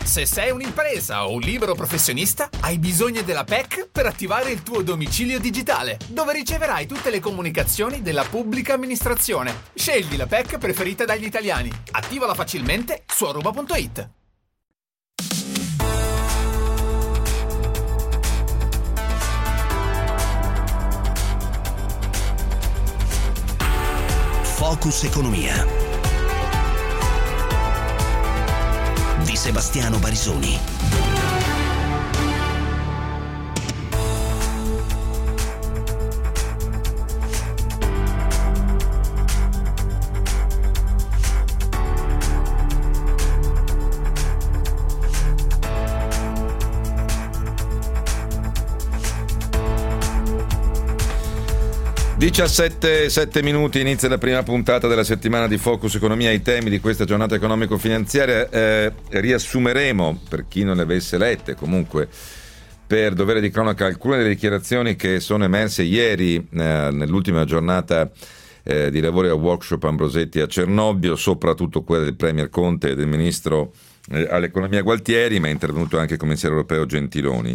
Se sei un'impresa o un libero professionista, hai bisogno della PEC per attivare il tuo domicilio digitale, dove riceverai tutte le comunicazioni della pubblica amministrazione. Scegli la PEC preferita dagli italiani. Attivala facilmente su aruba.it. Focus Economia di Sebastiano Barisoni. Sette minuti, inizia la prima puntata della settimana di Focus Economia. I temi di questa giornata economico-finanziaria riassumeremo, per chi non le avesse lette, comunque per dovere di cronaca, alcune delle dichiarazioni che sono emerse ieri nell'ultima giornata di lavori al workshop Ambrosetti a Cernobbio, soprattutto quelle del Premier Conte e del Ministro all'Economia Gualtieri, ma è intervenuto anche il Commissario europeo Gentiloni.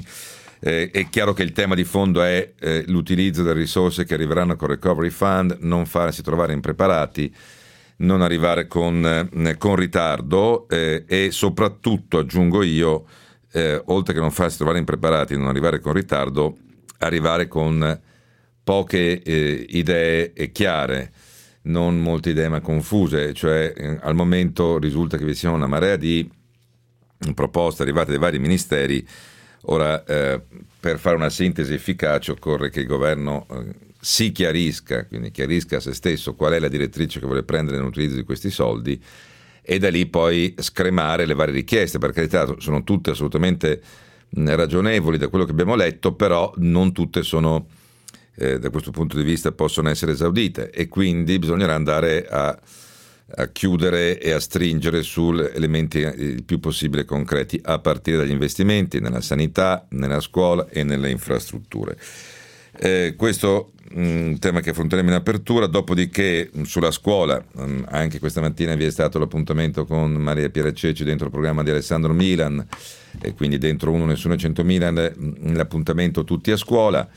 È chiaro che il tema di fondo è l'utilizzo delle risorse che arriveranno con Recovery Fund, non farsi trovare impreparati, non arrivare con ritardo e soprattutto, aggiungo io, oltre che non farsi trovare impreparati, non arrivare con ritardo, arrivare con poche idee chiare, non molte idee ma confuse, cioè al momento risulta che vi sia una marea di proposte arrivate dai vari ministeri. Ora, per fare una sintesi efficace occorre che il governo si chiarisca, quindi chiarisca a se stesso qual è la direttrice che vuole prendere nell'utilizzo di questi soldi e da lì poi scremare le varie richieste. Per carità, sono tutte assolutamente ragionevoli da quello che abbiamo letto, però non tutte sono, da questo punto di vista, possono essere esaudite e quindi bisognerà andare a chiudere e a stringere su elementi il più possibile concreti, a partire dagli investimenti nella sanità, nella scuola e nelle infrastrutture. Questo un tema che affronteremo in apertura. Dopodiché sulla scuola anche questa mattina vi è stato l'appuntamento con Maria Piera Ceci dentro il programma di Alessandro Milan, e quindi dentro Uno Nessuno 100.000 l'appuntamento Tutti a Scuola.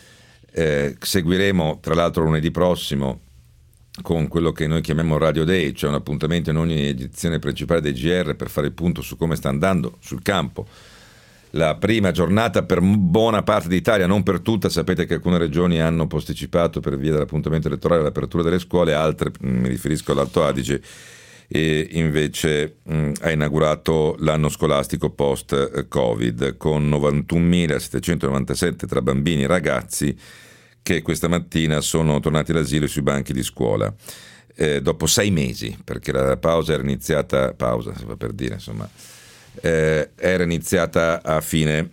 Seguiremo tra l'altro lunedì prossimo con quello che noi chiamiamo Radio Day, cioè un appuntamento in ogni edizione principale dei GR per fare il punto su come sta andando sul campo la prima giornata per buona parte d'Italia, non per tutta. Sapete che alcune regioni hanno posticipato per via dell'appuntamento elettorale l'apertura delle scuole, altre, mi riferisco all'Alto Adige, e invece ha inaugurato l'anno scolastico post-Covid con 91.797 tra bambini e ragazzi che questa mattina sono tornati all'asilo e sui banchi di scuola dopo 6 mesi, perché la pausa era iniziata, era iniziata a fine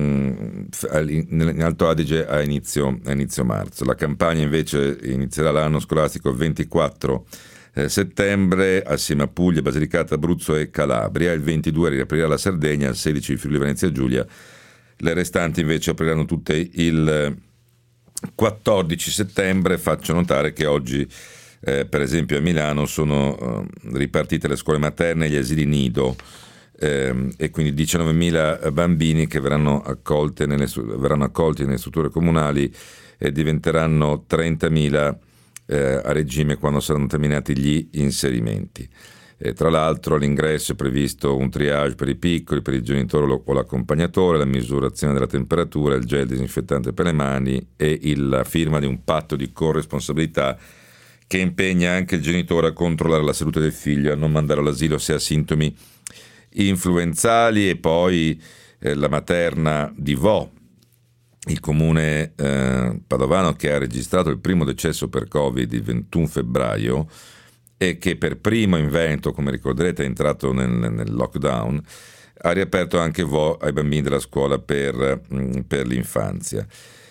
in Alto Adige a inizio marzo. La campagna invece inizierà l'anno scolastico il 24 settembre assieme a Puglia, Basilicata, Abruzzo e Calabria. Il 22 riaprirà la Sardegna, il 16 il Friuli Venezia Giulia, le restanti invece apriranno tutte il 14 settembre. Faccio notare che oggi per esempio a Milano sono ripartite le scuole materne e gli asili nido, e quindi 19.000 bambini che verranno accolti nelle strutture comunali e diventeranno 30.000 a regime quando saranno terminati gli inserimenti. Tra l'altro all'ingresso è previsto un triage per i piccoli, per il genitore o l'accompagnatore, la misurazione della temperatura, il gel disinfettante per le mani e la firma di un patto di corresponsabilità che impegna anche il genitore a controllare la salute del figlio e a non mandare all'asilo se ha sintomi influenzali. E poi la materna di Vo, il comune padovano che ha registrato il primo decesso per Covid il 21 febbraio e che per primo in Veneto, come ricorderete, è entrato nel lockdown, ha riaperto anche Vo ai bambini della scuola per l'infanzia.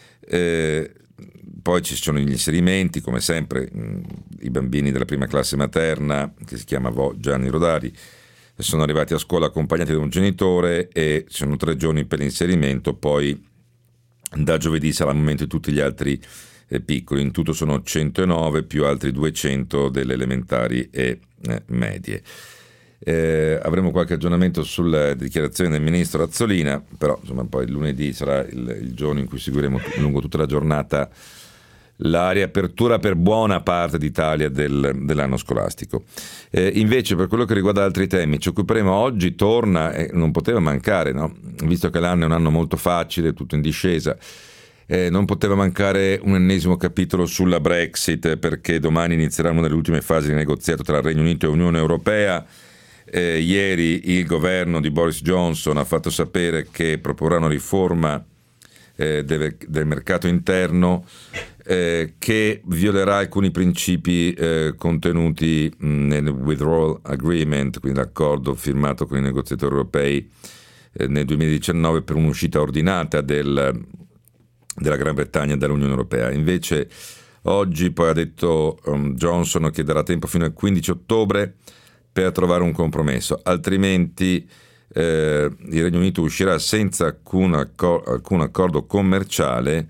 Poi ci sono gli inserimenti, come sempre, i bambini della prima classe materna, che si chiama Vo Gianni Rodari, sono arrivati a scuola accompagnati da un genitore e ci sono 3 giorni per l'inserimento, poi da giovedì sarà il momento di tutti gli altri piccoli. In tutto sono 109 più altri 200 delle elementari e medie. Avremo qualche aggiornamento sulla dichiarazione del ministro Azzolina, però insomma poi lunedì sarà il giorno in cui seguiremo lungo tutta la giornata la riapertura per buona parte d'Italia dell'anno scolastico. Invece per quello che riguarda altri temi ci occuperemo oggi, torna, non poteva mancare, no? Visto che l'anno è un anno molto facile, tutto in discesa, non poteva mancare un ennesimo capitolo sulla Brexit, perché domani inizieranno le ultime fasi di negoziato tra Regno Unito e Unione Europea. Ieri il governo di Boris Johnson ha fatto sapere che proporrà una riforma del mercato interno che violerà alcuni principi contenuti nel Withdrawal Agreement, quindi l'accordo firmato con i negoziatori europei nel 2019 per un'uscita ordinata della Gran Bretagna dall'Unione Europea. Invece oggi poi ha detto Johnson che darà tempo fino al 15 ottobre per trovare un compromesso, altrimenti il Regno Unito uscirà senza alcun accordo commerciale,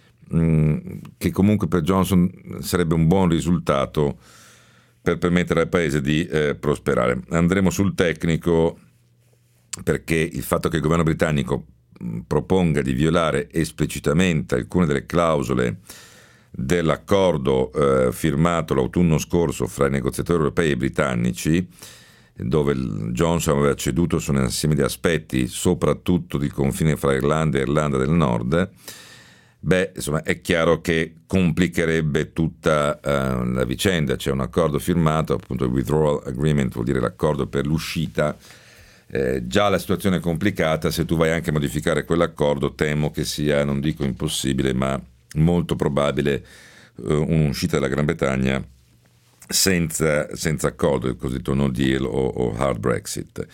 che comunque per Johnson sarebbe un buon risultato per permettere al paese di prosperare. Andremo sul tecnico, perché il fatto che il governo britannico proponga di violare esplicitamente alcune delle clausole dell'accordo firmato l'autunno scorso fra i negoziatori europei e britannici, dove Johnson aveva ceduto su un insieme di aspetti, soprattutto di confine fra Irlanda e Irlanda del Nord, insomma è chiaro che complicherebbe tutta la vicenda. C'è un accordo firmato, appunto il Withdrawal Agreement vuol dire l'accordo per l'uscita. Già la situazione è complicata, se tu vai anche a modificare quell'accordo temo che sia, non dico impossibile, ma molto probabile un'uscita della Gran Bretagna senza accordo, il cosiddetto no deal o hard Brexit.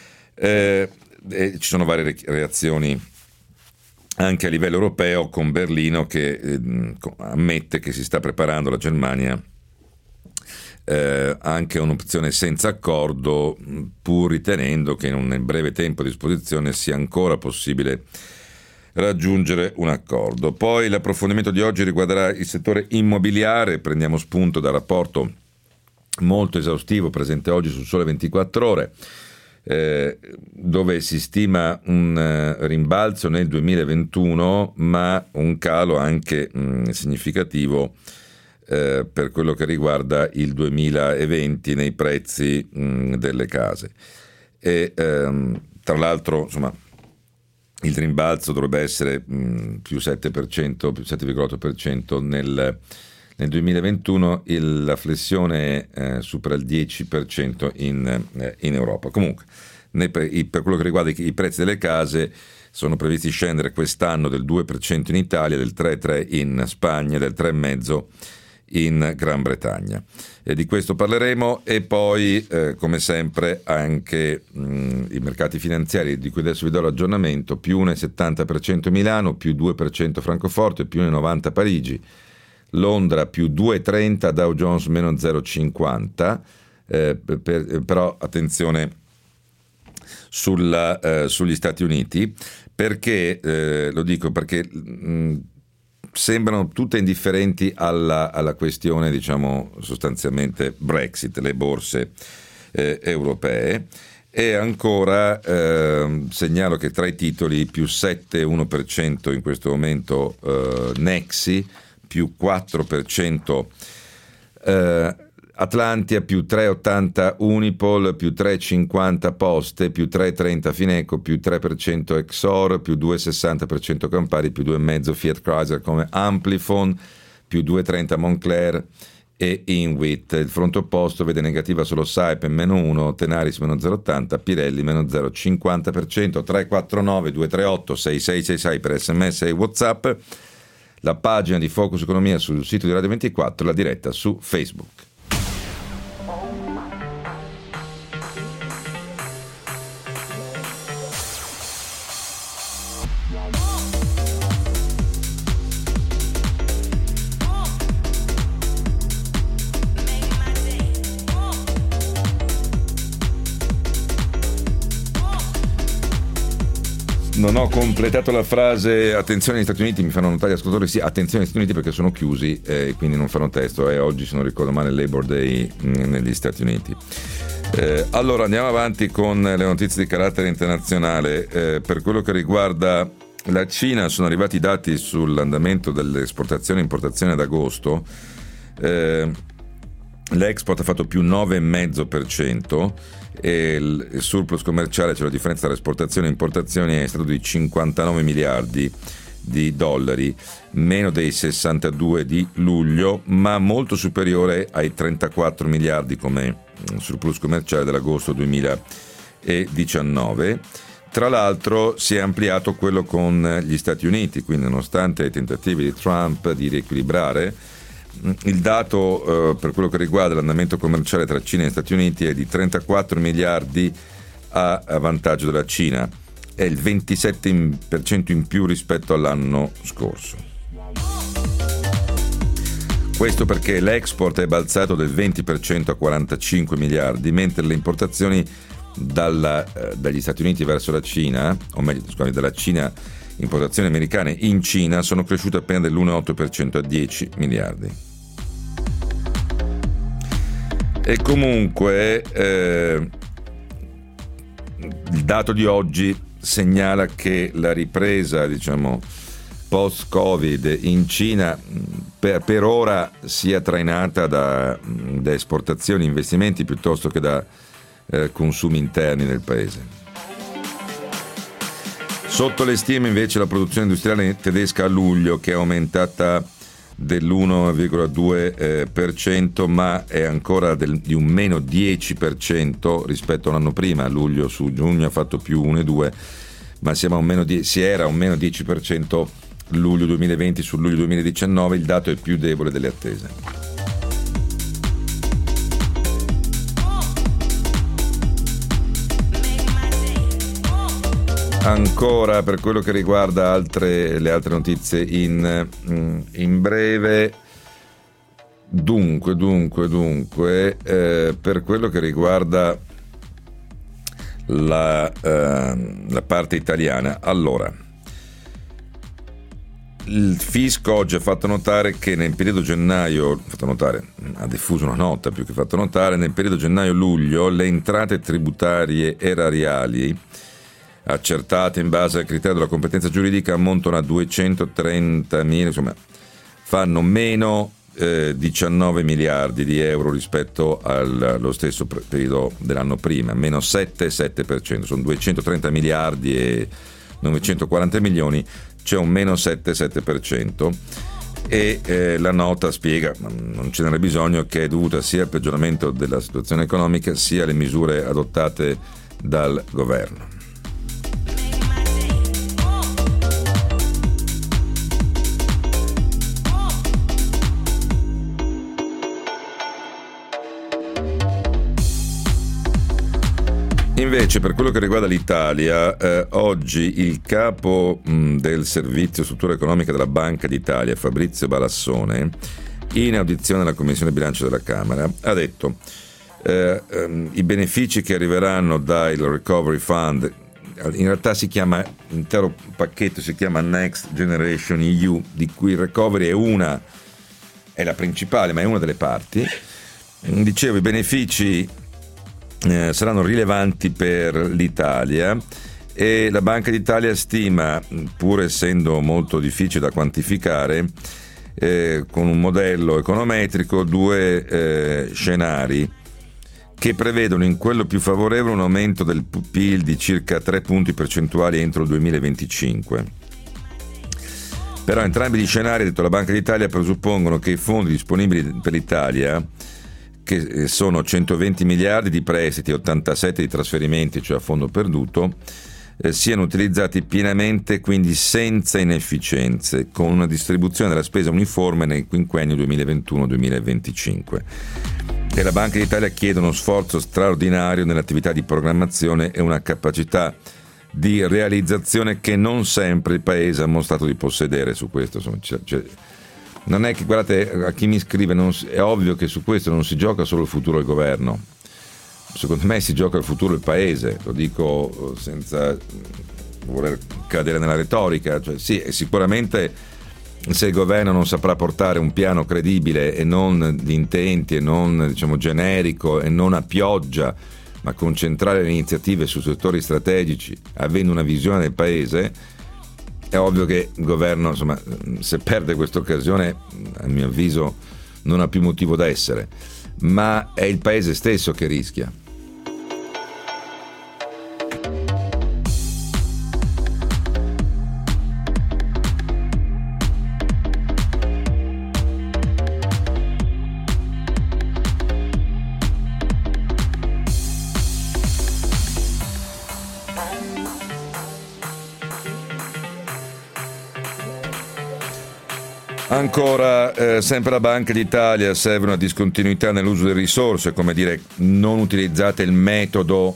Ci sono varie reazioni anche a livello europeo, con Berlino che ammette che si sta preparando la Germania anche a un'opzione senza accordo, pur ritenendo che in un breve tempo a disposizione sia ancora possibile raggiungere un accordo. Poi l'approfondimento di oggi riguarderà il settore immobiliare. Prendiamo spunto dal rapporto molto esaustivo presente oggi sul Sole 24 Ore, dove si stima un rimbalzo nel 2021, ma un calo anche significativo per quello che riguarda il 2020 nei prezzi delle case. E tra l'altro, insomma, il rimbalzo dovrebbe essere più 7%, più 7,8% nel 2021, la flessione supera il 10% in Europa. Comunque, per quello che riguarda i prezzi delle case, sono previsti scendere quest'anno del 2% in Italia, del 3,3% in Spagna, del 3,5% in Gran Bretagna. E di questo parleremo, e poi come sempre anche i mercati finanziari, di cui adesso vi do l'aggiornamento: più 1,70% Milano, più 2% Francoforte, più 1,90% Parigi, Londra più 2,30%, Dow Jones meno 0,50%, però attenzione sugli Stati Uniti, perché lo dico perché sembrano tutte indifferenti alla questione, diciamo, sostanzialmente Brexit, le borse europee. E ancora segnalo che tra i titoli più 7,1% in questo momento Nexi, più 4% Atlantia, più 3,80 Unipol, più 3,50 Poste, più 3,30 Fineco, più 3% Exor, più 2,60% Campari, più 2,5 Fiat Chrysler come Amplifon, più 2,30 Moncler e Inwit. Il fronte opposto vede negativa solo Saipem meno 1, Tenaris meno 0,80, Pirelli meno 0,50%. 349 238 6666 per SMS e WhatsApp, la pagina di Focus Economia sul sito di Radio 24, la diretta su Facebook. Non ho completato la frase attenzione agli Stati Uniti, mi fanno notare gli ascoltatori, sì, attenzione agli Stati Uniti perché sono chiusi e quindi non fanno testo, e oggi, se non ricordo male, il Labor Day negli Stati Uniti. Allora andiamo avanti con le notizie di carattere internazionale. Per quello che riguarda la Cina, sono arrivati i dati sull'andamento delle esportazioni e importazioni ad agosto. L'export ha fatto più 9,5% e il surplus commerciale, cioè la differenza tra esportazioni e importazioni, è stato di 59 miliardi di dollari, meno dei 62 di luglio, ma molto superiore ai 34 miliardi come surplus commerciale dell'agosto 2019. Tra l'altro si è ampliato quello con gli Stati Uniti, quindi nonostante i tentativi di Trump di riequilibrare, il dato per quello che riguarda l'andamento commerciale tra Cina e Stati Uniti è di 34 miliardi a vantaggio della Cina, è il 27% in più rispetto all'anno scorso. Questo perché l'export è balzato del 20% a 45 miliardi, mentre le importazioni dagli Stati Uniti verso la Cina, o meglio, scusate, dalla Cina, importazioni americane in Cina, sono cresciute appena dell'1,8% a 10 miliardi. E comunque il dato di oggi segnala che la ripresa, diciamo, post-Covid in Cina per ora sia trainata da esportazioni, investimenti piuttosto che da consumi interni del paese. Sotto le stime invece la produzione industriale tedesca a luglio, che è aumentata dell'1,2%, ma è ancora di un meno 10% rispetto all'anno prima. A luglio su giugno ha fatto più 1,2%, ma si era a un meno 10% luglio 2020 su luglio 2019. Il dato è più debole delle attese. Ancora per quello che riguarda le altre notizie in breve, dunque per quello che riguarda la parte italiana, allora il fisco oggi ha fatto notare che nel periodo ha diffuso una nota più che fatto notare, nel periodo gennaio-luglio le entrate tributarie erariali accertate in base al criterio della competenza giuridica ammontano a 230.000, insomma fanno meno 19 miliardi di euro rispetto allo stesso periodo dell'anno prima, meno 7,7%, sono 230 miliardi e 940 milioni, c'è un meno 7,7%, e la nota spiega, non ce n'era bisogno, che è dovuta sia al peggioramento della situazione economica sia alle misure adottate dal governo. Invece per quello che riguarda l'Italia, oggi il capo del servizio struttura economica della Banca d'Italia, Fabrizio Balassone, in audizione alla Commissione Bilancio della Camera, ha detto i benefici che arriveranno dal Recovery Fund, in realtà l'intero pacchetto si chiama Next Generation EU, di cui il recovery è la principale, ma è una delle parti. Dicevo, i benefici saranno rilevanti per l'Italia e la Banca d'Italia stima, pur essendo molto difficile da quantificare, con un modello econometrico, due scenari che prevedono in quello più favorevole un aumento del PIL di circa 3 punti percentuali entro il 2025. Però entrambi gli scenari, ha detto la Banca d'Italia, presuppongono che i fondi disponibili per l'Italia, che sono 120 miliardi di prestiti e 87 di trasferimenti, cioè a fondo perduto, siano utilizzati pienamente, quindi senza inefficienze, con una distribuzione della spesa uniforme nel quinquennio 2021-2025. E la Banca d'Italia chiede uno sforzo straordinario nell'attività di programmazione e una capacità di realizzazione che non sempre il Paese ha mostrato di possedere. Su questo non è che, guardate, a chi mi scrive, è ovvio che su questo non si gioca solo il futuro del governo, secondo me si gioca il futuro del Paese, lo dico senza voler cadere nella retorica, cioè sì, sicuramente se il governo non saprà portare un piano credibile e non di intenti e non, diciamo, generico e non a pioggia ma concentrare le iniziative su settori strategici, avendo una visione del paese, è ovvio che il governo, insomma, se perde questa occasione, a mio avviso, non ha più motivo da essere, ma è il paese stesso che rischia. Ancora, sempre la Banca d'Italia, serve una discontinuità nell'uso delle risorse, come dire, non utilizzate il metodo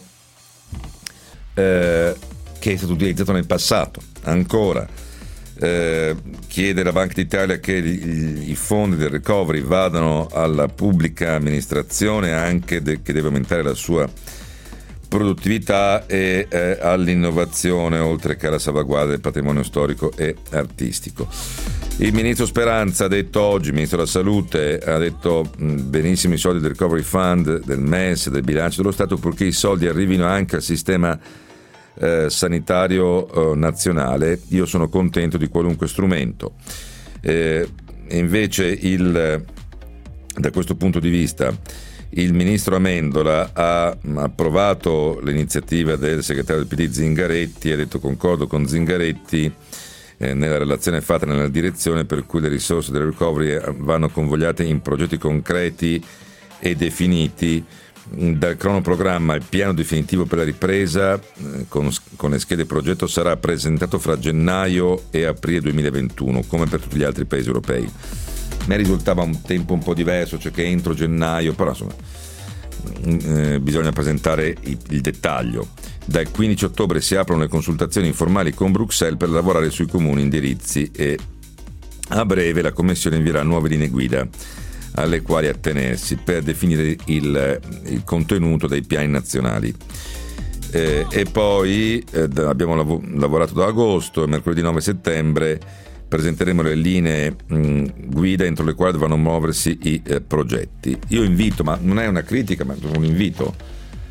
che è stato utilizzato nel passato. Ancora, chiede la Banca d'Italia che i fondi del recovery vadano alla pubblica amministrazione, anche che deve aumentare la sua produttività, e all'innovazione, oltre che alla salvaguardia del patrimonio storico e artistico. Il ministro Speranza ha detto oggi, il ministro della Salute, ha detto benissimo i soldi del Recovery Fund, del MES, del bilancio dello Stato, purché i soldi arrivino anche al sistema sanitario nazionale. Io sono contento di qualunque strumento. Invece da questo punto di vista il ministro Amendola ha approvato l'iniziativa del segretario del PD Zingaretti, ha detto concordo con Zingaretti nella relazione fatta nella direzione per cui le risorse del recovery vanno convogliate in progetti concreti e definiti. Dal cronoprogramma il piano definitivo per la ripresa con le schede progetto sarà presentato fra gennaio e aprile 2021, come per tutti gli altri paesi europei. A me risultava un tempo un po' diverso, cioè che entro gennaio, però insomma bisogna presentare il dettaglio. Dal 15 ottobre si aprono le consultazioni informali con Bruxelles per lavorare sui comuni indirizzi e a breve la Commissione invierà nuove linee guida alle quali attenersi per definire il contenuto dei piani nazionali. E poi abbiamo lavorato da agosto e mercoledì 9 settembre presenteremo le linee guida entro le quali devono muoversi i progetti. Io invito, ma non è una critica, ma un invito,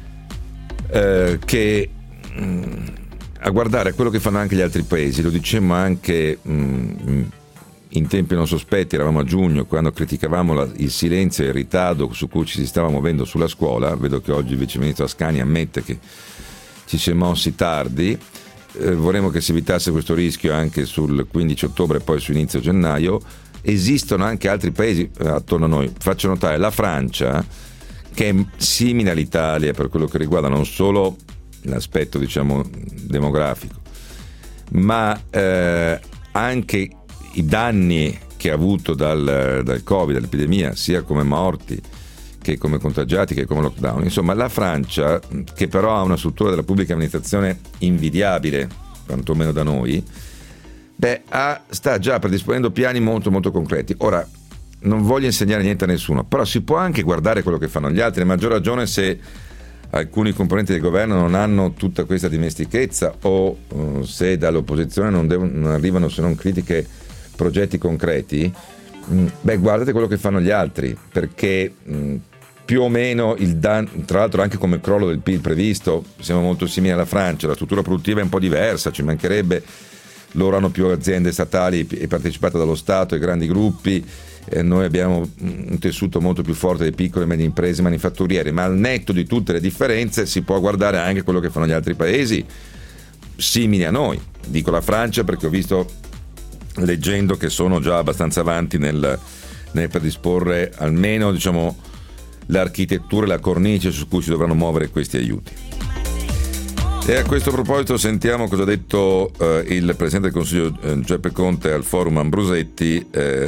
che a guardare quello che fanno anche gli altri paesi. Lo dicemmo anche in tempi non sospetti, eravamo a giugno, quando criticavamo il silenzio e il ritardo su cui ci si stava muovendo sulla scuola. Vedo che oggi il vice ministro Ascani ammette che ci si è mossi tardi. Vorremmo che si evitasse questo rischio anche sul 15 ottobre e poi su inizio gennaio. Esistono anche altri paesi attorno a noi. Faccio notare la Francia, che è simile all'Italia per quello che riguarda non solo l'aspetto, diciamo, demografico, ma anche i danni che ha avuto dal Covid, dall'epidemia, sia come morti che come contagiati che come lockdown. Insomma, la Francia, che però ha una struttura della pubblica amministrazione invidiabile, quantomeno da noi, sta già predisponendo piani molto molto concreti. Ora, non voglio insegnare niente a nessuno, però si può anche guardare quello che fanno gli altri, a maggior ragione se alcuni componenti del governo non hanno tutta questa dimestichezza o se dall'opposizione non arrivano se non critiche, progetti concreti. Guardate quello che fanno gli altri, perché più o meno tra l'altro anche come crollo del PIL previsto siamo molto simili alla Francia. La struttura produttiva è un po' diversa, ci mancherebbe, loro hanno più aziende statali e partecipate dallo Stato e grandi gruppi, noi abbiamo un tessuto molto più forte di piccole e medie imprese manifatturiere, ma al netto di tutte le differenze si può guardare anche quello che fanno gli altri paesi simili a noi. Dico la Francia perché ho visto, leggendo, che sono già abbastanza avanti nel predisporre almeno, diciamo, l'architettura e la cornice su cui si dovranno muovere questi aiuti. E a questo proposito sentiamo cosa ha detto il Presidente del Consiglio Giuseppe Conte al Forum Ambrosetti.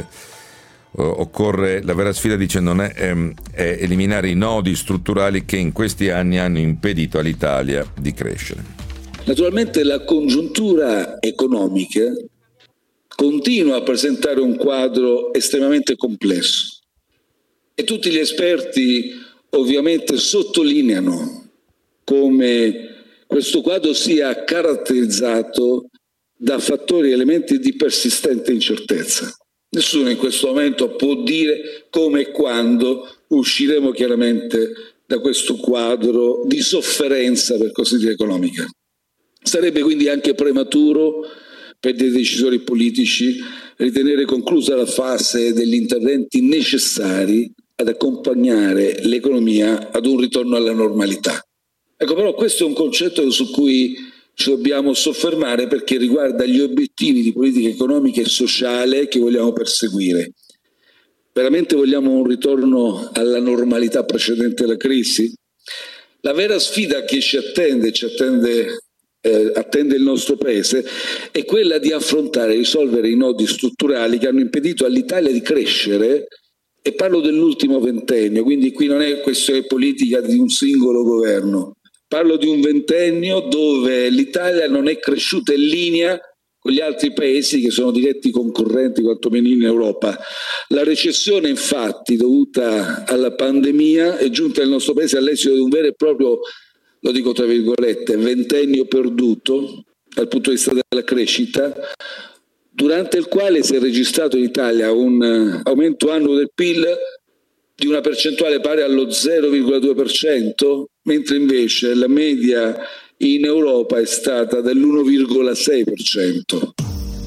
Occorre, la vera sfida, dice, non è eliminare i nodi strutturali che in questi anni hanno impedito all'Italia di crescere. Naturalmente la congiuntura economica continua a presentare un quadro estremamente complesso e tutti gli esperti ovviamente sottolineano come questo quadro sia caratterizzato da fattori e elementi di persistente incertezza. Nessuno in questo momento può dire come e quando usciremo chiaramente da questo quadro di sofferenza, per così dire, economica. Sarebbe quindi anche prematuro per dei decisori politici ritenere conclusa la fase degli interventi necessari ad accompagnare l'economia ad un ritorno alla normalità. Ecco, però questo è un concetto su cui ci dobbiamo soffermare, perché riguarda gli obiettivi di politica economica e sociale che vogliamo perseguire. Veramente vogliamo un ritorno alla normalità precedente alla crisi? La vera sfida che attende il nostro paese è quella di affrontare e risolvere i nodi strutturali che hanno impedito all'Italia di crescere, e parlo dell'ultimo ventennio, quindi qui non è questione politica di un singolo governo, parlo di un ventennio dove l'Italia non è cresciuta in linea con gli altri paesi che sono diretti concorrenti quantomeno in Europa. La recessione, infatti, dovuta alla pandemia, è giunta nel nostro paese all'esito di un vero e proprio, lo dico tra virgolette, ventennio perduto dal punto di vista della crescita, durante il quale si è registrato in Italia un aumento annuo del PIL di una percentuale pari allo 0,2%, mentre invece la media in Europa è stata dell'1,6%.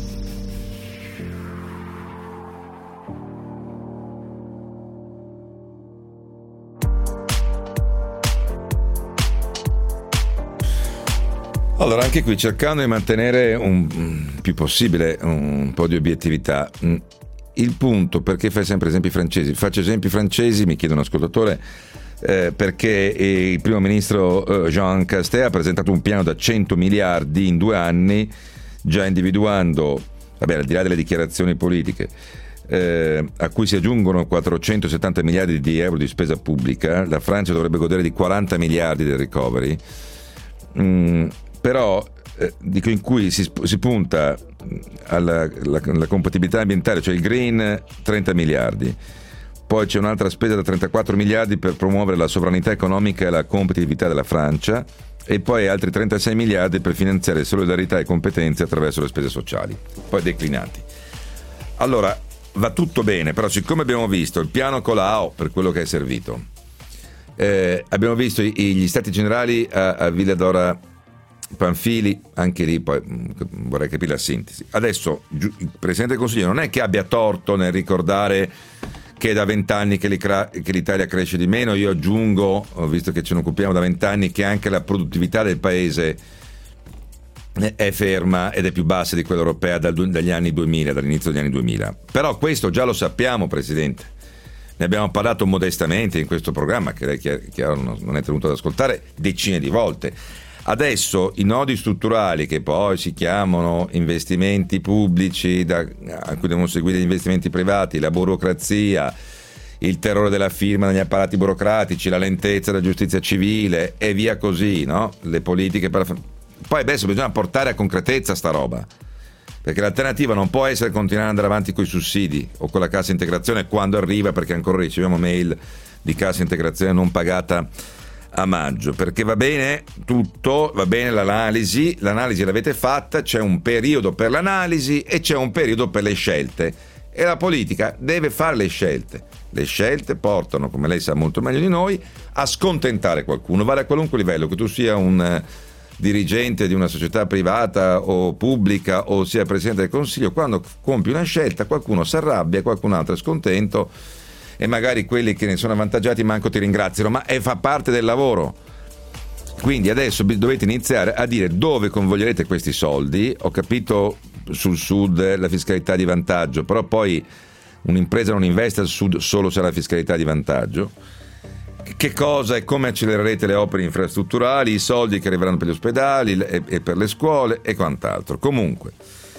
Allora, anche qui cercando di mantenere più possibile un po' di obiettività. Il punto, perché fai sempre esempi francesi? Faccio esempi francesi, mi chiede un ascoltatore, perché il primo ministro Jean Castex ha presentato un piano da 100 miliardi in 2 anni, già individuando, al di là delle dichiarazioni politiche, a cui si aggiungono 470 miliardi di euro di spesa pubblica. La Francia dovrebbe godere di 40 miliardi del recovery. Però dico, in cui si punta alla compatibilità ambientale, cioè il green, 30 miliardi. Poi c'è un'altra spesa da 34 miliardi per promuovere la sovranità economica e la competitività della Francia, e poi altri 36 miliardi per finanziare solidarietà e competenze attraverso le spese sociali, poi declinati. Allora, va tutto bene, però siccome abbiamo visto il piano Colau per quello che è servito, abbiamo visto gli stati generali a Villa d'Ora Panfili, anche lì poi vorrei capire la sintesi. Adesso il Presidente del Consiglio non è che abbia torto nel ricordare che è da 20 anni che l'Italia cresce di meno. Io aggiungo, visto che ce ne occupiamo da 20 anni, che anche la produttività del paese è ferma ed è più bassa di quella europea dagli anni 2000, dall'inizio degli anni 2000. Però questo già lo sappiamo, Presidente. Ne abbiamo parlato modestamente in questo programma, che lei chiaro non è tenuto ad ascoltare, decine di volte. Adesso i nodi strutturali, che poi si chiamano investimenti pubblici, a cui devono seguire gli investimenti privati, la burocrazia, il terrore della firma negli apparati burocratici, la lentezza della giustizia civile e via così, no? Le politiche poi adesso bisogna portare a concretezza sta roba, perché l'alternativa non può essere continuare ad andare avanti con i sussidi o con la cassa integrazione quando arriva, perché ancora riceviamo mail di cassa integrazione non pagata a maggio, perché va bene tutto, va bene l'analisi l'avete fatta, c'è un periodo per l'analisi e c'è un periodo per le scelte, e la politica deve fare le scelte portano, come lei sa molto meglio di noi, a scontentare qualcuno, vale a qualunque livello, che tu sia un dirigente di una società privata o pubblica o sia Presidente del Consiglio. Quando compi una scelta qualcuno si arrabbia, qualcun altro è scontento e magari quelli che ne sono avvantaggiati manco ti ringraziano, ma fa parte del lavoro. Quindi adesso dovete iniziare a dire dove convoglierete questi soldi. Ho capito sul sud la fiscalità di vantaggio, però poi un'impresa non investe al sud solo se ha la fiscalità di vantaggio. Che cosa e come accelererete le opere infrastrutturali, i soldi che arriveranno per gli ospedali e per le scuole e quant'altro. Comunque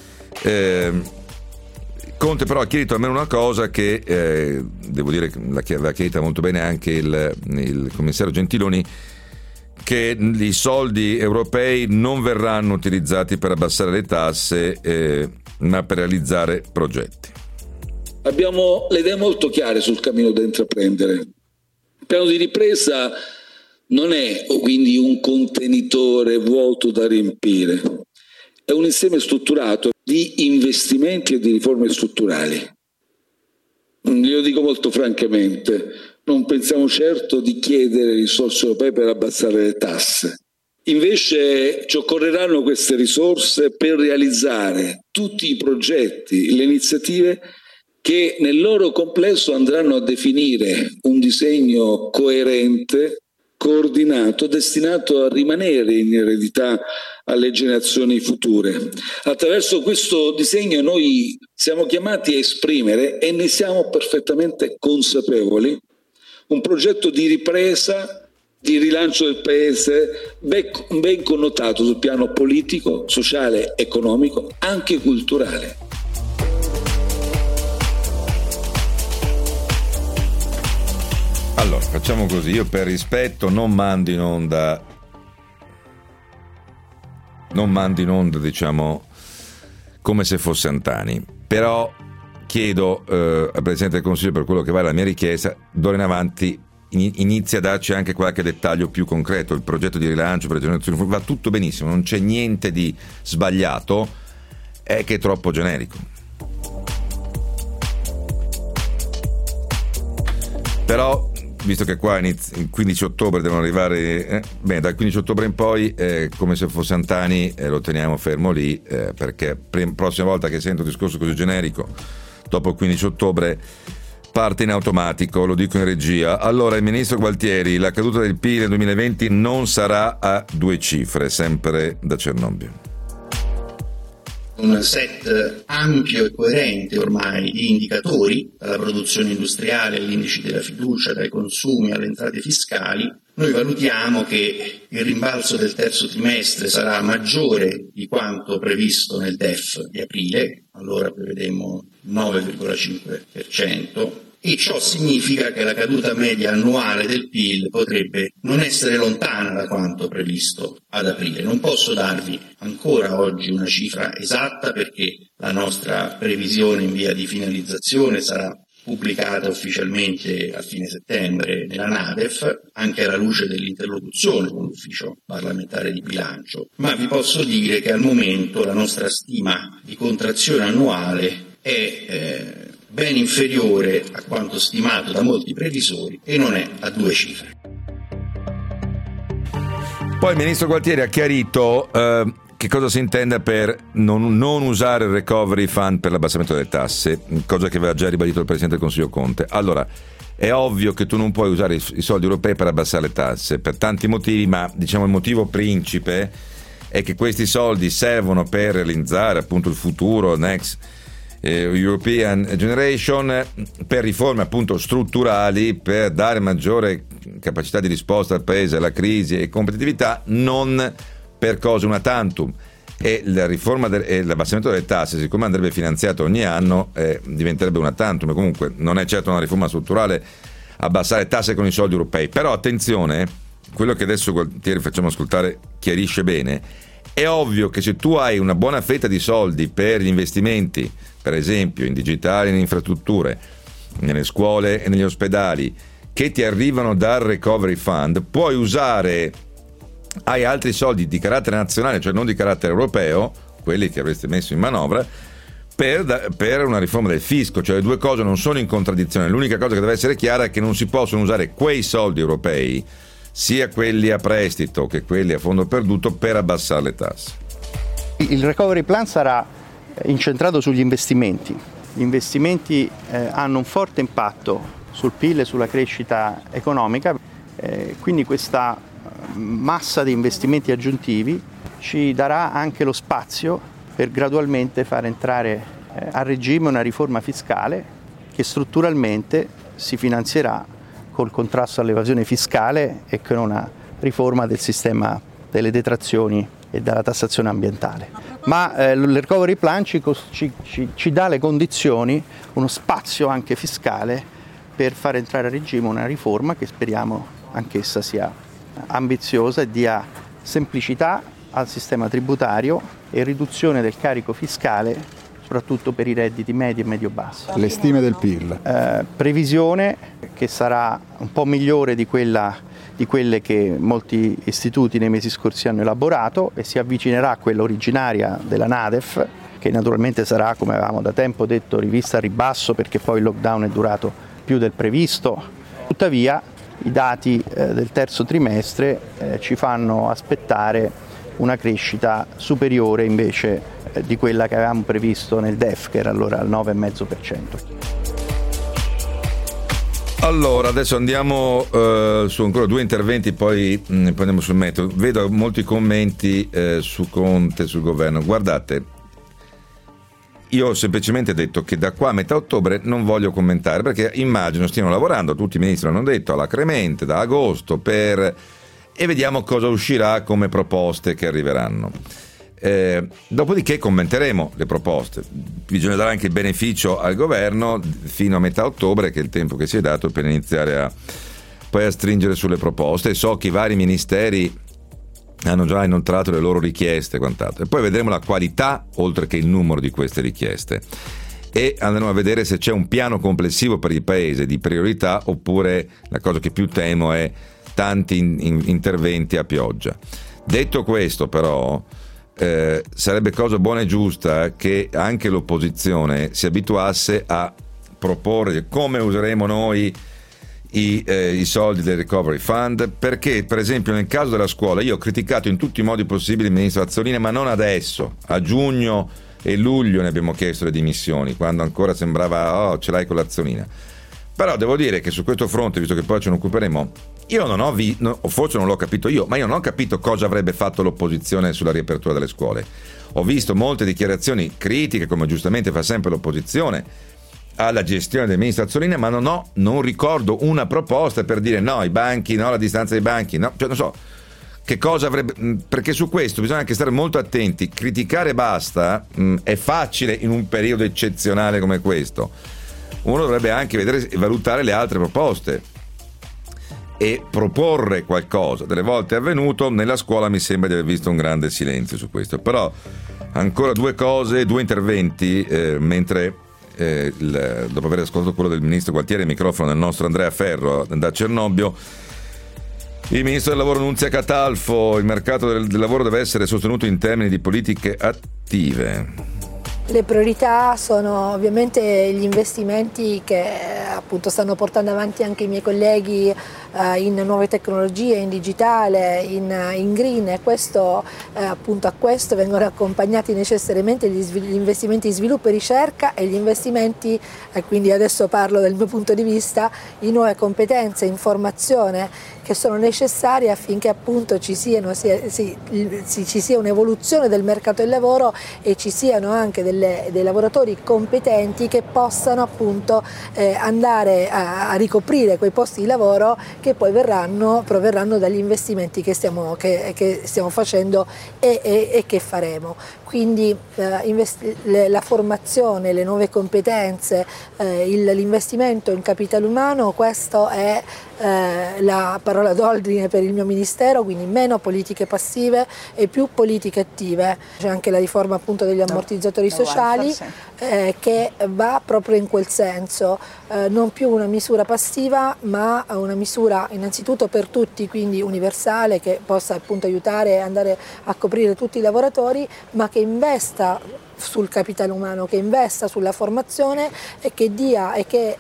Conte però ha chiarito almeno una cosa che devo dire che l'aveva chiarita molto bene anche il commissario Gentiloni, che i soldi europei non verranno utilizzati per abbassare le tasse ma per realizzare progetti. Abbiamo le idee molto chiare sul cammino da intraprendere. Il piano di ripresa non è quindi un contenitore vuoto da riempire, è un insieme strutturato di investimenti e di riforme strutturali. Glielo dico molto francamente, non pensiamo certo di chiedere risorse europee per abbassare le tasse. Invece ci occorreranno queste risorse per realizzare tutti i progetti, le iniziative che nel loro complesso andranno a definire un disegno coerente, coordinato, destinato a rimanere in eredità alle generazioni future. Attraverso questo disegno noi siamo chiamati a esprimere, e ne siamo perfettamente consapevoli, un progetto di ripresa, di rilancio del Paese ben connotato sul piano politico, sociale, economico, anche culturale. Allora, facciamo così, io per rispetto non mando in onda, diciamo, come se fosse Antani, però chiedo al Presidente del Consiglio, per quello che vale la mia richiesta, d'ora in avanti inizia a darci anche qualche dettaglio più concreto. Il progetto di rilancio per le generazioni future va tutto benissimo, non c'è niente di sbagliato, è che è troppo generico. Però visto che qua il 15 ottobre devono arrivare, dal 15 ottobre in poi, come se fosse Antani, lo teniamo fermo lì, perché prossima volta che sento un discorso così generico, dopo il 15 ottobre, parte in automatico, lo dico in regia. Allora, il ministro Gualtieri, la caduta del PIL nel 2020 non sarà a 2 cifre, sempre da Cernobbio. Un set ampio e coerente ormai di indicatori, dalla produzione industriale agli indici della fiducia, dai consumi alle entrate fiscali. Noi valutiamo che il rimbalzo del terzo trimestre sarà maggiore di quanto previsto nel DEF di aprile, allora prevedemmo 9,5%, e ciò significa che la caduta media annuale del PIL potrebbe non essere lontana da quanto previsto ad aprile. Non posso darvi ancora oggi una cifra esatta, perché la nostra previsione in via di finalizzazione sarà pubblicata ufficialmente a fine settembre nella NADEF, anche alla luce dell'interlocuzione con l'ufficio parlamentare di bilancio, ma vi posso dire che al momento la nostra stima di contrazione annuale è ben inferiore a quanto stimato da molti previsori e non è a 2 cifre. Poi il ministro Gualtieri ha chiarito che cosa si intende per non usare il recovery fund per l'abbassamento delle tasse, cosa che aveva già ribadito il Presidente del Consiglio Conte. Allora, è ovvio che tu non puoi usare i soldi europei per abbassare le tasse, per tanti motivi, ma diciamo il motivo principe è che questi soldi servono per realizzare appunto il futuro, Next European Generation, per riforme appunto strutturali, per dare maggiore capacità di risposta al Paese, alla crisi e competitività, non per cose una tantum. E la riforma e l'abbassamento delle tasse, siccome andrebbe finanziato ogni anno, diventerebbe una tantum. Comunque non è certo una riforma strutturale abbassare tasse con i soldi europei. Però attenzione, quello che adesso Gualtieri facciamo ascoltare chiarisce bene. È ovvio che se tu hai una buona fetta di soldi per gli investimenti, per esempio in digitale, in infrastrutture, nelle scuole e negli ospedali, che ti arrivano dal recovery fund, puoi usare, hai altri soldi di carattere nazionale, cioè non di carattere europeo, quelli che avreste messo in manovra, per una riforma del fisco. Cioè le due cose non sono in contraddizione. L'unica cosa che deve essere chiara è che non si possono usare quei soldi europei, sia quelli a prestito che quelli a fondo perduto, per abbassare le tasse. Il recovery plan sarà incentrato sugli investimenti. Gli investimenti hanno un forte impatto sul PIL e sulla crescita economica, quindi questa massa di investimenti aggiuntivi ci darà anche lo spazio per gradualmente far entrare a regime una riforma fiscale che strutturalmente si finanzierà col contrasto all'evasione fiscale e con una riforma del sistema delle detrazioni e della tassazione ambientale. Ma il recovery plan ci dà le condizioni, uno spazio anche fiscale per far entrare a regime una riforma che speriamo anch'essa sia ambiziosa e dia semplicità al sistema tributario e riduzione del carico fiscale soprattutto per i redditi medi e medio-bassi. Le stime del PIL? Previsione che sarà un po' migliore di quelle che molti istituti nei mesi scorsi hanno elaborato e si avvicinerà a quella originaria della NADEF, che naturalmente sarà, come avevamo da tempo detto, rivista a ribasso, perché poi il lockdown è durato più del previsto Tuttavia i dati del terzo trimestre ci fanno aspettare una crescita superiore invece di quella che avevamo previsto nel DEF, che era allora al 9,5%. Allora, adesso andiamo su ancora due interventi, poi andiamo sul metodo. Vedo molti commenti su Conte, sul governo. Guardate, io ho semplicemente detto che da qua a metà ottobre non voglio commentare, perché immagino stiano lavorando, tutti i ministri hanno detto, alacremente, da agosto, e vediamo cosa uscirà come proposte che arriveranno. Dopodiché commenteremo le proposte. Bisogna dare anche il beneficio al governo fino a metà ottobre, che è il tempo che si è dato per iniziare poi a stringere sulle proposte. So che i vari ministeri hanno già inoltrato le loro richieste e quant'altro, e poi vedremo la qualità oltre che il numero di queste richieste, e andremo a vedere se c'è un piano complessivo per il paese di priorità, oppure la cosa che più temo è tanti interventi a pioggia. Detto questo, però, sarebbe cosa buona e giusta che anche l'opposizione si abituasse a proporre come useremo noi i soldi del Recovery Fund, perché per esempio nel caso della scuola io ho criticato in tutti i modi possibili il ministro Azzolina, ma non adesso. A giugno e luglio ne abbiamo chiesto le dimissioni, quando ancora sembrava ce l'hai con l'Azzolina. Però devo dire che su questo fronte, visto che poi ce ne occuperemo, io non ho forse non l'ho capito io, ma io non ho capito cosa avrebbe fatto l'opposizione sulla riapertura delle scuole. Ho visto molte dichiarazioni critiche, come giustamente fa sempre l'opposizione, alla gestione del ministro Azzolina, ma non ricordo una proposta per dire no ai banchi, no alla distanza dei banchi, no, cioè non so che cosa avrebbe, perché su questo bisogna anche stare molto attenti. Criticare basta, è facile in un periodo eccezionale come questo. Uno dovrebbe anche vedere e valutare le altre proposte e proporre qualcosa. Delle volte è avvenuto, nella scuola mi sembra di aver visto un grande silenzio su questo. Però ancora due interventi, mentre dopo aver ascoltato quello del ministro Gualtieri, il microfono del nostro Andrea Ferro da Cernobbio. Il ministro del lavoro Nunzia Catalfo: il mercato del lavoro deve essere sostenuto in termini di politiche attive. Le priorità sono ovviamente gli investimenti che appunto stanno portando avanti anche i miei colleghi in nuove tecnologie, in digitale, in green, e questo appunto a questo vengono accompagnati necessariamente gli investimenti di sviluppo e ricerca e gli investimenti, quindi adesso parlo del mio punto di vista, in nuove competenze, in formazione, che sono necessarie affinché appunto ci sia un'evoluzione del mercato del lavoro e ci siano anche dei lavoratori competenti che possano appunto andare a ricoprire quei posti di lavoro che poi proverranno dagli investimenti che stiamo facendo e che faremo. Quindi la formazione, le nuove competenze, l'investimento in capitale umano, questo è la parola d'ordine per il mio ministero, quindi meno politiche passive e più politiche attive. C'è anche la riforma appunto degli ammortizzatori sociali che va proprio in quel senso, non più una misura passiva ma una misura innanzitutto per tutti, quindi universale, che possa appunto aiutare e andare a coprire tutti i lavoratori, ma che investa sul capitale umano, che investa sulla formazione e che dia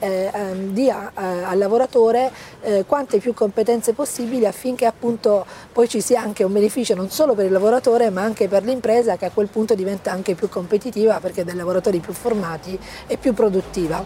al lavoratore quante più competenze possibili, affinché appunto poi ci sia anche un beneficio non solo per il lavoratore ma anche per l'impresa, che a quel punto diventa anche più competitiva, perché dai lavoratori più formati e più produttiva.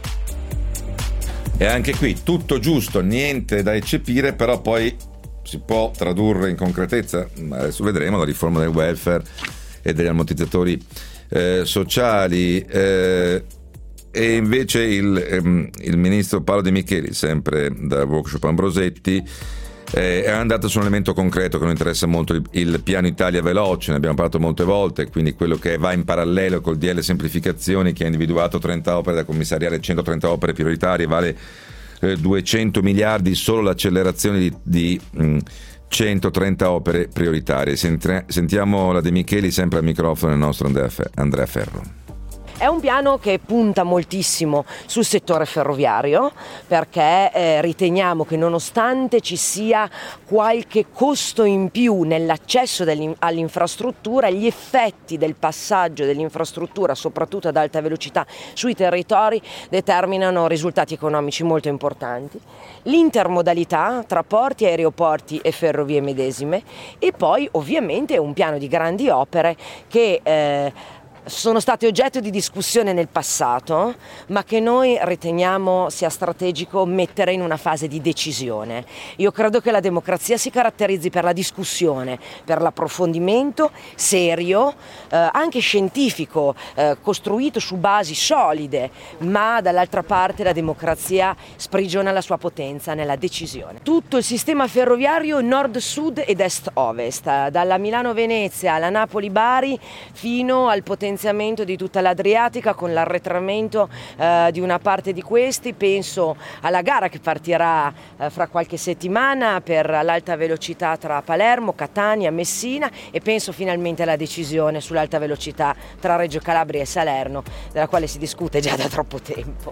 E anche qui tutto giusto, niente da eccepire, però poi si può tradurre in concretezza. Adesso vedremo la riforma del welfare e degli ammortizzatori sociali, e invece il ministro Paolo De Micheli, sempre da Workshop Ambrosetti, è andato su un elemento concreto che non interessa molto, il piano Italia veloce, ne abbiamo parlato molte volte, quindi quello che va in parallelo col DL semplificazioni, che ha individuato 30 opere da commissariare, 130 opere prioritarie, vale 200 miliardi solo l'accelerazione di 130 opere prioritarie. Sentiamo la De Micheli, sempre al microfono del nostro Andrea Ferro. È un piano che punta moltissimo sul settore ferroviario, perché riteniamo che nonostante ci sia qualche costo in più nell'accesso all'infrastruttura, gli effetti del passaggio dell'infrastruttura, soprattutto ad alta velocità, sui territori determinano risultati economici molto importanti. L'intermodalità tra porti, aeroporti e ferrovie medesime, e poi ovviamente un piano di grandi opere che sono state oggetto di discussione nel passato, ma che noi riteniamo sia strategico mettere in una fase di decisione. Io credo che la democrazia si caratterizzi per la discussione, per l'approfondimento serio, anche scientifico, costruito su basi solide, ma dall'altra parte la democrazia sprigiona la sua potenza nella decisione. Tutto il sistema ferroviario nord-sud ed est-ovest, dalla Milano-Venezia alla Napoli-Bari fino al potenziamento di tutta l'Adriatica, con l'arretramento di una parte di questi. Penso alla gara che partirà fra qualche settimana per l'alta velocità tra Palermo, Catania, Messina, e penso finalmente alla decisione sull'alta velocità tra Reggio Calabria e Salerno, della quale si discute già da troppo tempo.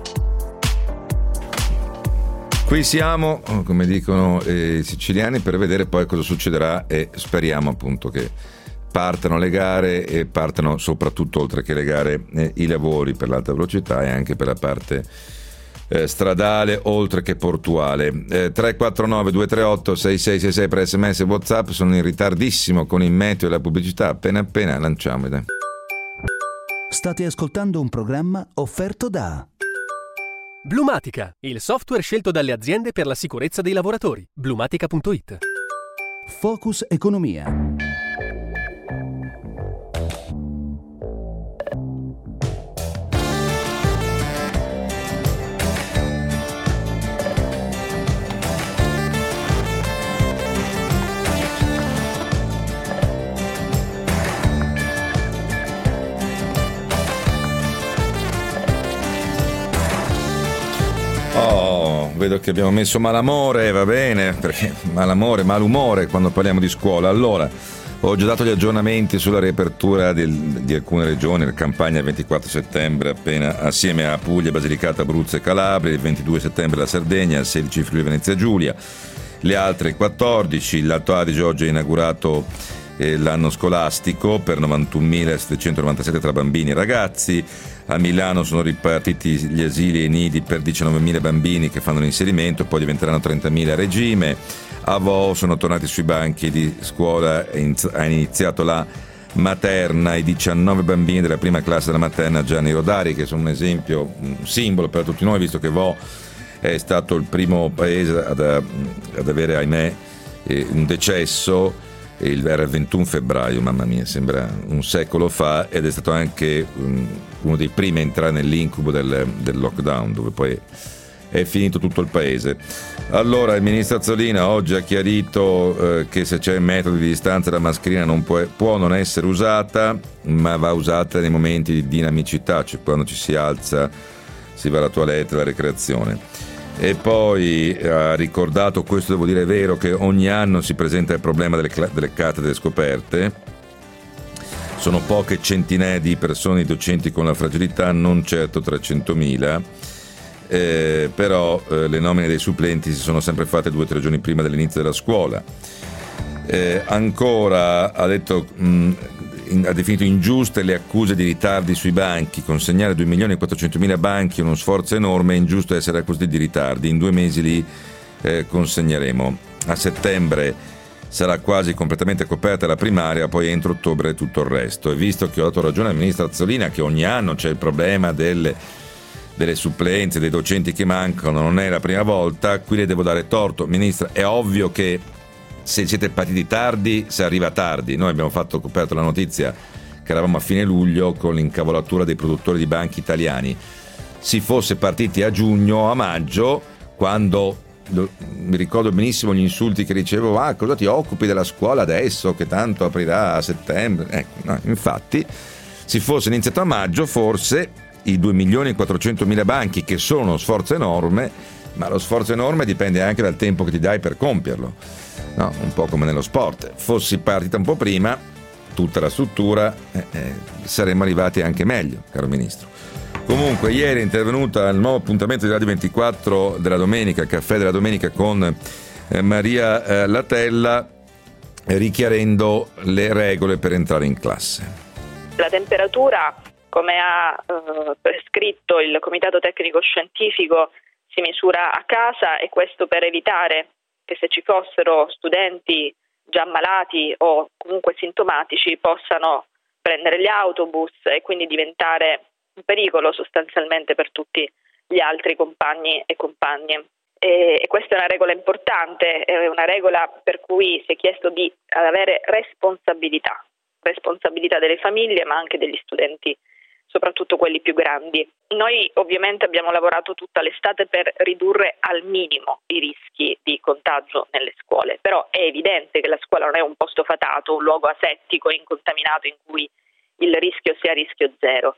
Qui siamo, come dicono i siciliani, per vedere poi cosa succederà, e speriamo appunto che partano le gare, e partano soprattutto, oltre che le gare, i lavori per l'alta velocità e anche per la parte stradale oltre che portuale. 349 238 6666 per SMS e WhatsApp. Sono in ritardissimo con il meteo e la pubblicità, appena lanciamo. State ascoltando un programma offerto da Blumatica, il software scelto dalle aziende per la sicurezza dei lavoratori. Blumatica.it. Focus Economia. Vedo che abbiamo messo malamore, va bene, perché malumore quando parliamo di scuola. Allora, ho già dato gli aggiornamenti sulla riapertura di alcune regioni, la campagna il 24 settembre appena, assieme a Puglia, Basilicata, Abruzzo e Calabria, il 22 settembre la Sardegna, il 16 Friuli Venezia Giulia, le altre il 14, l'Alto Adige oggi ha inaugurato l'anno scolastico per 91.797 tra bambini e ragazzi. A Milano sono ripartiti gli asili e i nidi per 19.000 bambini che fanno l'inserimento, poi diventeranno 30.000 a regime. A Vo sono tornati sui banchi di scuola, ha iniziato la materna, i 19 bambini della prima classe della materna Gianni Rodari, che sono un esempio, un simbolo per tutti noi, visto che Vo è stato il primo paese ad avere, ahimè, un decesso. Era il 21 febbraio, mamma mia, sembra un secolo fa, ed è stato anche uno dei primi a entrare nell'incubo del lockdown, dove poi è finito tutto il paese. Allora, il ministro Azzolina oggi ha chiarito che se c'è il metodo di distanza la mascherina può non essere usata, ma va usata nei momenti di dinamicità, cioè quando ci si alza, si va alla toilette, alla ricreazione. E poi ha ricordato, questo devo dire è vero, che ogni anno si presenta il problema delle cattedre scoperte. Sono poche centinaia di persone, di docenti con la fragilità, non certo 300.000, però le nomine dei supplenti si sono sempre fatte 2 o 3 giorni prima dell'inizio della scuola. Ancora ha detto, ha definito ingiuste le accuse di ritardi sui banchi. Consegnare 2.400.000 banchi è uno sforzo enorme, è ingiusto essere accusati di ritardi. In 2 mesi li consegneremo. A settembre sarà quasi completamente coperta la primaria, poi entro ottobre tutto il resto. E visto che ho dato ragione al ministro Azzolina che ogni anno c'è il problema delle supplenze, dei docenti che mancano, non è la prima volta, qui le devo dare torto. Ministra, è ovvio che se siete partiti tardi, si arriva tardi. Noi abbiamo coperto la notizia che eravamo a fine luglio con l'incavolatura dei produttori di banchi italiani. Si fosse partiti a giugno o a maggio, quando mi ricordo benissimo gli insulti che ricevevo: cosa ti occupi della scuola adesso che tanto aprirà a settembre? No, infatti, si fosse iniziato a maggio, forse i 2.400.000 banchi, che sono uno sforzo enorme, ma lo sforzo enorme dipende anche dal tempo che ti dai per compierlo. No, un po' come nello sport. Fossi partita un po' prima, tutta la struttura, saremmo arrivati anche meglio, caro Ministro. Comunque, ieri è intervenuta al nuovo appuntamento di Radio 24 della domenica, il caffè della domenica con Maria Latella, richiarendo le regole per entrare in classe. La temperatura, come ha prescritto il Comitato Tecnico Scientifico, si misura a casa, e questo per evitare che, se ci fossero studenti già ammalati o comunque sintomatici, possano prendere gli autobus e quindi diventare un pericolo sostanzialmente per tutti gli altri compagni e compagne. E questa è una regola importante, è una regola per cui si è chiesto di avere responsabilità delle famiglie, ma anche degli studenti, soprattutto quelli più grandi. Noi ovviamente abbiamo lavorato tutta l'estate per ridurre al minimo i rischi di contagio nelle scuole, però è evidente che la scuola non è un posto fatato, un luogo asettico e incontaminato in cui il rischio sia rischio zero.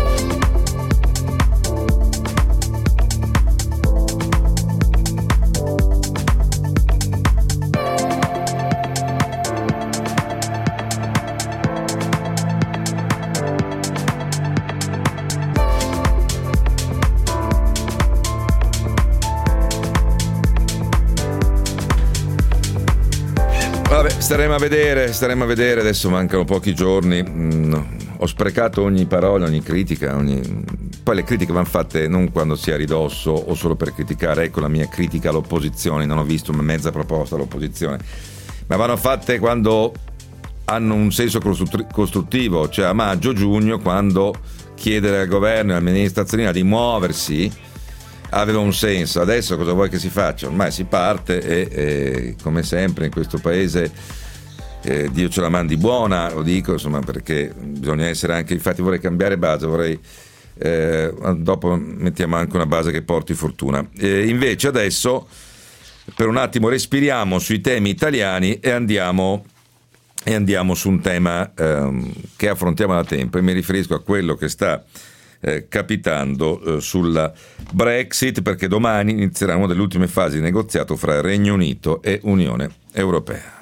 Vabbè, staremo a vedere, adesso mancano pochi giorni. Ho sprecato ogni parola, ogni critica, poi le critiche vanno fatte non quando si è a ridosso o solo per criticare. Ecco la mia critica all'opposizione, non ho visto una mezza proposta all'opposizione, ma vanno fatte quando hanno un senso costruttivo, cioè a maggio-giugno, quando chiedere al governo e all'amministrazione di muoversi aveva un senso. Adesso cosa vuoi che si faccia? Ormai si parte e come sempre in questo paese Dio ce la mandi buona, lo dico, insomma, perché bisogna essere anche, infatti vorrei cambiare base, dopo mettiamo anche una base che porti fortuna. Invece adesso per un attimo respiriamo sui temi italiani e andiamo su un tema che affrontiamo da tempo, e mi riferisco a quello che sta capitando sulla Brexit, perché domani inizieranno delle ultime fasi di negoziato fra Regno Unito e Unione Europea.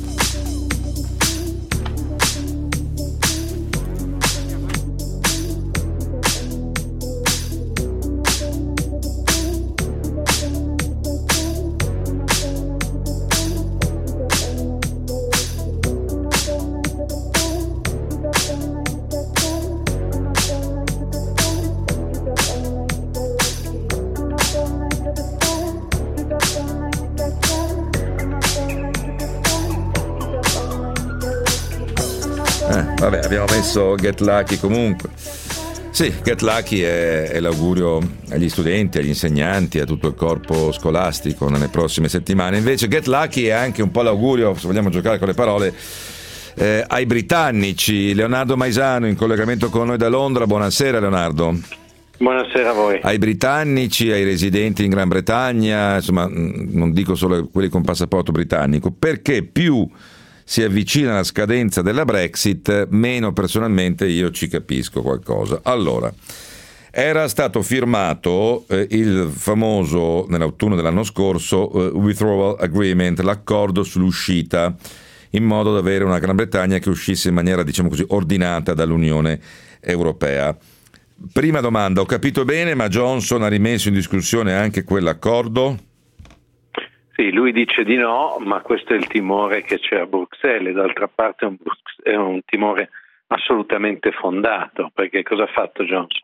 Vabbè, abbiamo messo Get Lucky comunque. Sì, Get Lucky è l'augurio agli studenti, agli insegnanti, a tutto il corpo scolastico nelle prossime settimane. Invece Get Lucky è anche un po' l'augurio, se vogliamo giocare con le parole, ai britannici. Leonardo Maisano in collegamento con noi da Londra. Buonasera Leonardo. Buonasera a voi. Ai britannici, ai residenti in Gran Bretagna, insomma, non dico solo quelli con passaporto britannico, perché più si avvicina la scadenza della Brexit, meno personalmente io ci capisco qualcosa. Allora, era stato firmato il famoso, nell'autunno dell'anno scorso, Withdrawal Agreement, l'accordo sull'uscita, in modo da avere una Gran Bretagna che uscisse in maniera, diciamo così, ordinata dall'Unione Europea. Prima domanda, ho capito bene, ma Johnson ha rimesso in discussione anche quell'accordo? Sì, lui dice di no, ma questo è il timore che c'è a Bruxelles, e d'altra parte è un timore assolutamente fondato, perché cosa ha fatto Johnson?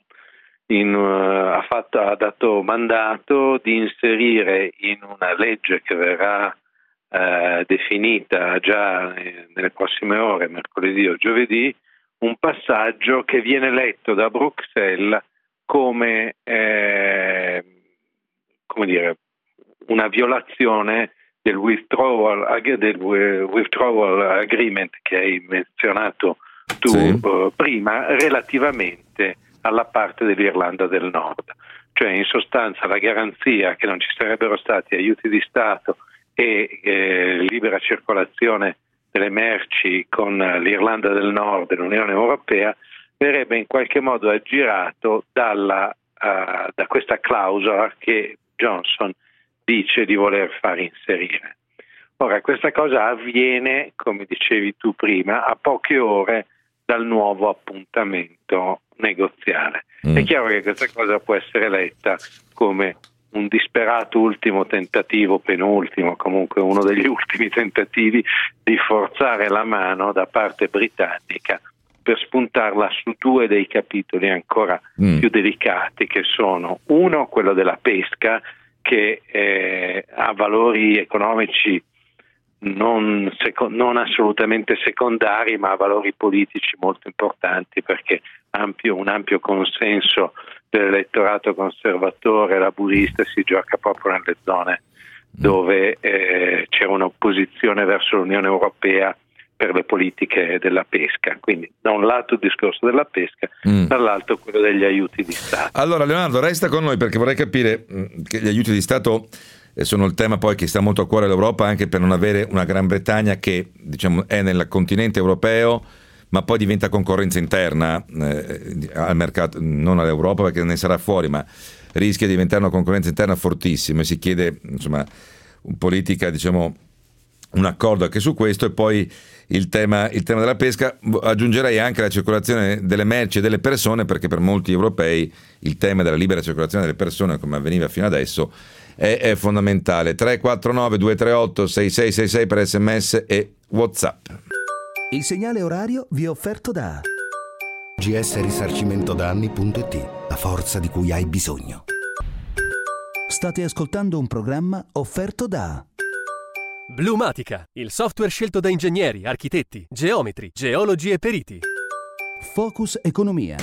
Ha dato mandato di inserire in una legge che verrà definita già nelle prossime ore, mercoledì o giovedì, un passaggio che viene letto da Bruxelles come una violazione del withdrawal agreement che hai menzionato tu, sì, prima, relativamente alla parte dell'Irlanda del Nord. Cioè, in sostanza, la garanzia che non ci sarebbero stati aiuti di Stato e libera circolazione delle merci con l'Irlanda del Nord e l'Unione Europea verrebbe in qualche modo aggirato da questa clausola che Johnson dice di voler far inserire. Ora, questa cosa avviene, come dicevi tu prima, a poche ore dal nuovo appuntamento negoziale. È chiaro che questa cosa può essere letta come un disperato ultimo tentativo, penultimo, comunque uno degli ultimi tentativi di forzare la mano da parte britannica per spuntarla su due dei capitoli ancora più delicati, che sono uno, quello della pesca, che ha valori economici non assolutamente secondari, ma ha valori politici molto importanti, perché un ampio consenso dell'elettorato conservatore laburista si gioca proprio nelle zone dove c'è un'opposizione verso l'Unione Europea per le politiche della pesca. Quindi da un lato il discorso della pesca, dall'altro quello degli aiuti di Stato. Allora Leonardo, resta con noi, perché vorrei capire che gli aiuti di Stato sono il tema poi che sta molto a cuore all'Europa, anche per non avere una Gran Bretagna che, diciamo, è nel continente europeo ma poi diventa concorrenza interna al mercato, non all'Europa perché ne sarà fuori, ma rischia di diventare una concorrenza interna fortissima, e si chiede, insomma, un politica, diciamo, un accordo anche su questo. E poi il tema della pesca, aggiungerei anche la circolazione delle merci e delle persone, perché per molti europei il tema della libera circolazione delle persone, come avveniva fino adesso, è fondamentale. 349 238 6666 per SMS e WhatsApp. Il segnale orario vi è offerto da gsrisarcimentodanni.it, la forza di cui hai bisogno. State ascoltando un programma offerto da Blumatica, il software scelto da ingegneri, architetti, geometri, geologi e periti. Focus Economia.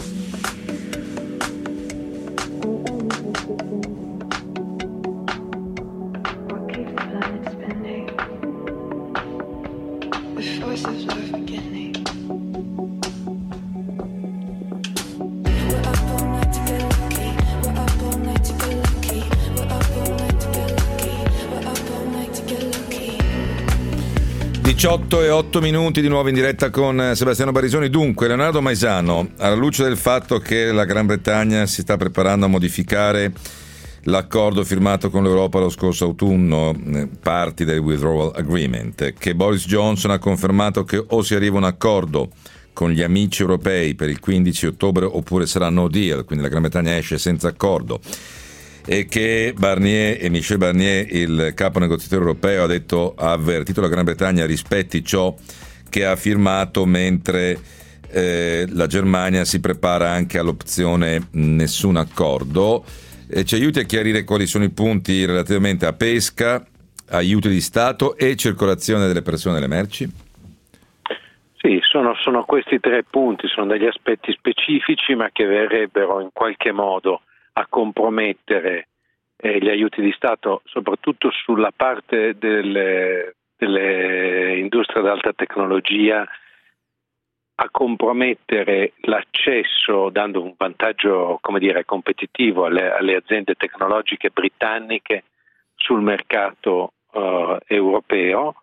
e 8 minuti di nuovo in diretta con Sebastiano Barisoni. Dunque, Leonardo Maisano, alla luce del fatto che la Gran Bretagna si sta preparando a modificare l'accordo firmato con l'Europa lo scorso autunno, parti del Withdrawal Agreement, che Boris Johnson ha confermato che o si arriva a un accordo con gli amici europei per il 15 ottobre oppure sarà no deal, quindi la Gran Bretagna esce senza accordo, e che Michel Barnier, il capo negoziatore europeo, ha avvertito la Gran Bretagna rispetti ciò che ha firmato, mentre la Germania si prepara anche all'opzione nessun accordo. Ci aiuti a chiarire quali sono i punti relativamente a pesca, aiuti di Stato e circolazione delle persone e delle merci? Sì, sono questi tre punti, sono degli aspetti specifici ma che verrebbero in qualche modo a compromettere gli aiuti di Stato, soprattutto sulla parte delle industrie ad alta tecnologia, a compromettere l'accesso, dando un vantaggio, come dire, competitivo alle aziende tecnologiche britanniche sul mercato europeo.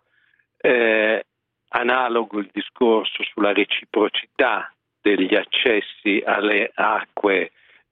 Analogo il discorso sulla reciprocità degli accessi alle acque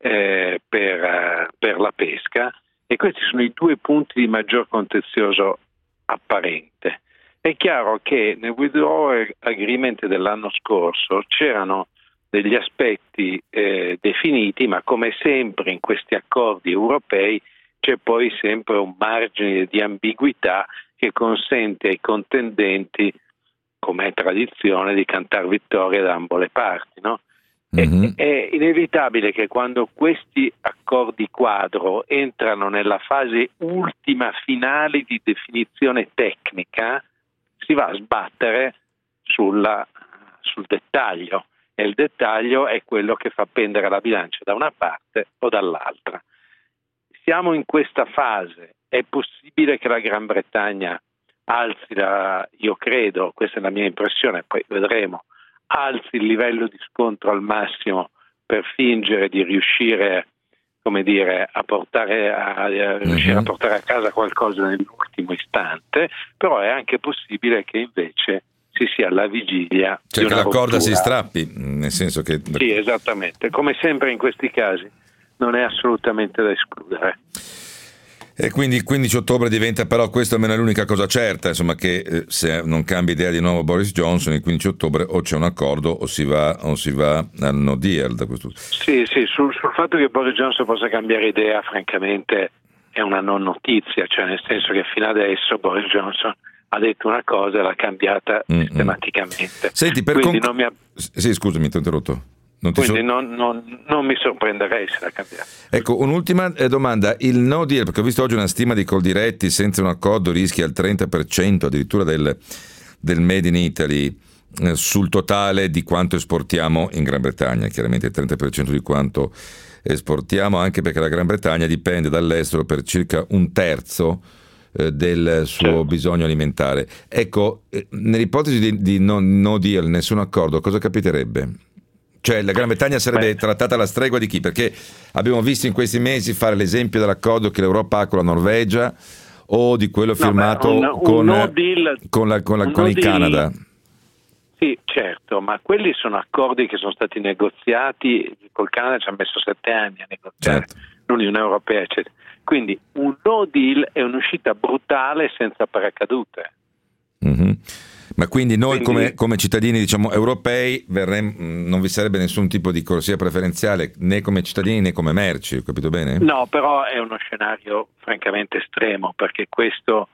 per la pesca, e questi sono i due punti di maggior contenzioso apparente. È chiaro che nel Withdrawal Agreement dell'anno scorso c'erano degli aspetti definiti, ma come sempre in questi accordi europei c'è poi sempre un margine di ambiguità che consente ai contendenti, come è tradizione, di cantar vittoria da ambo le parti, no? Mm-hmm. È inevitabile che quando questi accordi quadro entrano nella fase ultima finale di definizione tecnica, si va a sbattere sul dettaglio, e il dettaglio è quello che fa pendere la bilancia da una parte o dall'altra. Siamo in questa fase, è possibile che la Gran Bretagna alzi io credo, questa è la mia impressione, poi vedremo, alzi il livello di scontro al massimo per fingere di riuscire, come dire, a portare a casa qualcosa nell'ultimo istante, però è anche possibile che invece si sia alla vigilia di una che la corda rottura. Si strappi, nel senso che... Sì, esattamente, come sempre in questi casi non è assolutamente da escludere. E quindi il 15 ottobre diventa, però questo almeno è l'unica cosa certa, insomma, che se non cambia idea di nuovo Boris Johnson, il 15 ottobre o c'è un accordo o si va al no deal. Da questo. Sì, sul fatto che Boris Johnson possa cambiare idea, francamente è una non notizia, cioè nel senso che fino adesso Boris Johnson ha detto una cosa e l'ha cambiata sistematicamente. Senti, sì, scusami, ti ho interrotto. Quindi non mi sorprenderei se la cambiasse. Ecco, un'ultima domanda. Il no deal, perché ho visto oggi una stima di Coldiretti, senza un accordo rischia il 30% addirittura del Made in Italy sul totale di quanto esportiamo in Gran Bretagna, chiaramente il 30% di quanto esportiamo, anche perché la Gran Bretagna dipende dall'estero per circa un terzo del suo bisogno alimentare. Ecco, nell'ipotesi di no deal, nessun accordo, cosa capiterebbe? Cioè la Gran Bretagna sarebbe trattata alla stregua di chi? Perché abbiamo visto in questi mesi fare l'esempio dell'accordo che l'Europa ha con la Norvegia o di quello firmato con il Canada. Sì, certo, ma quelli sono accordi che sono stati negoziati, col Canada ci ha messo 7 anni a negoziare, l'Unione Europea, eccetera. Quindi un no deal è un'uscita brutale senza paracadute. Mm-hmm. Ma quindi noi come cittadini, diciamo, europei non vi sarebbe nessun tipo di corsia preferenziale né come cittadini né come merci, ho capito bene? No, però è uno scenario francamente estremo, perché questo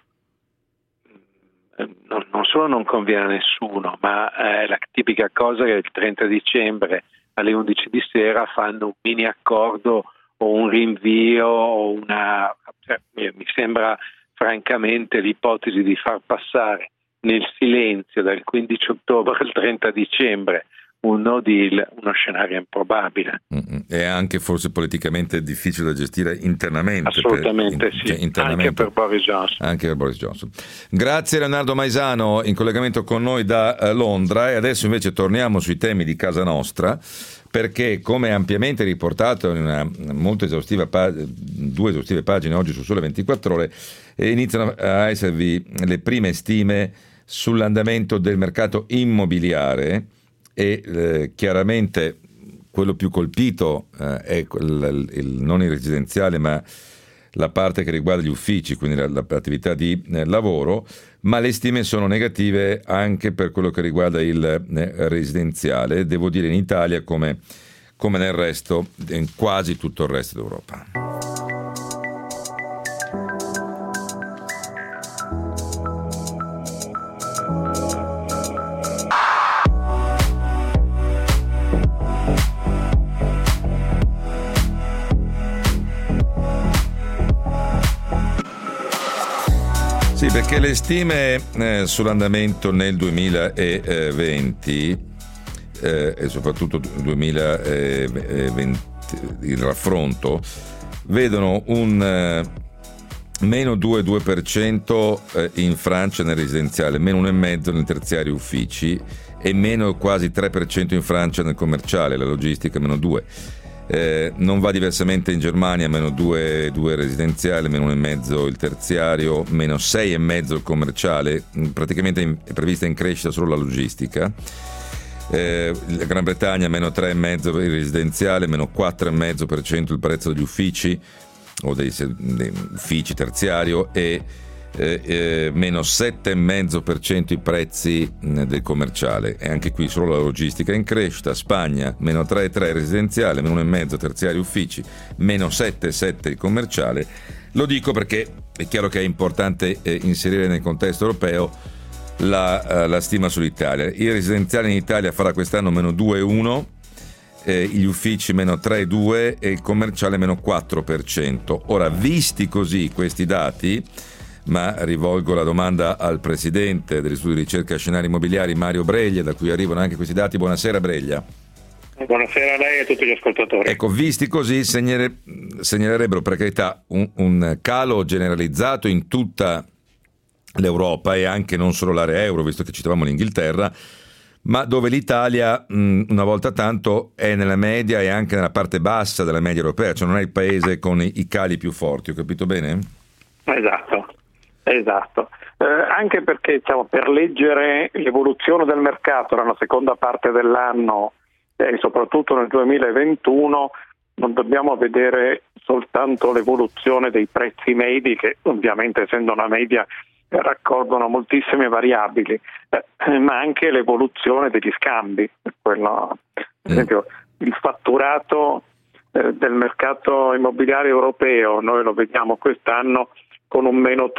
non solo non conviene a nessuno, ma è la tipica cosa che il 30 dicembre alle 11 di sera fanno un mini accordo o un rinvio o mi sembra francamente l'ipotesi di far passare nel silenzio dal 15 ottobre al 30 dicembre un no deal, uno scenario improbabile. E anche forse politicamente difficile da gestire internamente. Assolutamente sì, anche per Boris Johnson. Grazie Leonardo Maisano, in collegamento con noi da Londra. E adesso invece torniamo sui temi di casa nostra, perché come ampiamente riportato in una molto esaustiva 2 esaustive pagine oggi su Sole 24 Ore, iniziano a esservi le prime stime sull'andamento del mercato immobiliare e chiaramente quello più colpito è non il residenziale ma la parte che riguarda gli uffici, quindi l'attività di lavoro, ma le stime sono negative anche per quello che riguarda il residenziale, devo dire in Italia come nel resto, in quasi tutto il resto d'Europa. Sì, perché le stime sull'andamento nel 2020 e soprattutto 2020, il raffronto, vedono un meno 2,2% in Francia nel residenziale, meno 1,5% nel terziario uffici e meno quasi 3% in Francia nel commerciale, la logistica meno 2%. Non va diversamente in Germania, meno 2 residenziale, meno 1,5 il terziario, meno 6,5 il commerciale, praticamente è prevista in crescita solo la logistica. La Gran Bretagna meno 3,5 il residenziale, meno 4,5% il prezzo degli uffici o dei uffici terziario e meno 7,5% i prezzi del commerciale, e anche qui solo la logistica in crescita. Spagna meno 3,3 residenziale, meno 1,5 terziari uffici, meno 7,7 il commerciale. Lo dico perché è chiaro che è importante inserire nel contesto europeo la stima sull'Italia. Il residenziale in Italia farà quest'anno meno 2,1, gli uffici meno 3,2 e il commerciale meno 4%. Ora, visti così questi dati, ma rivolgo la domanda al presidente dell'Istituto di ricerca scenari immobiliari Mario Breglia, da cui arrivano anche questi dati. Buonasera Breglia. Buonasera a lei e a tutti gli ascoltatori. Ecco, visti così segnalerebbero per carità un calo generalizzato in tutta l'Europa e anche non solo l'area euro, visto che citavamo l'Inghilterra, ma dove l'Italia una volta tanto è nella media e anche nella parte bassa della media europea, cioè non è il paese con i cali più forti, ho capito bene? Esatto. Anche perché per leggere l'evoluzione del mercato nella seconda parte dell'anno e soprattutto nel 2021 non dobbiamo vedere soltanto l'evoluzione dei prezzi medi, che ovviamente essendo una media raccolgono moltissime variabili, ma anche l'evoluzione degli scambi. Quello, ad esempio, il fatturato del mercato immobiliare europeo, noi lo vediamo quest'anno con un meno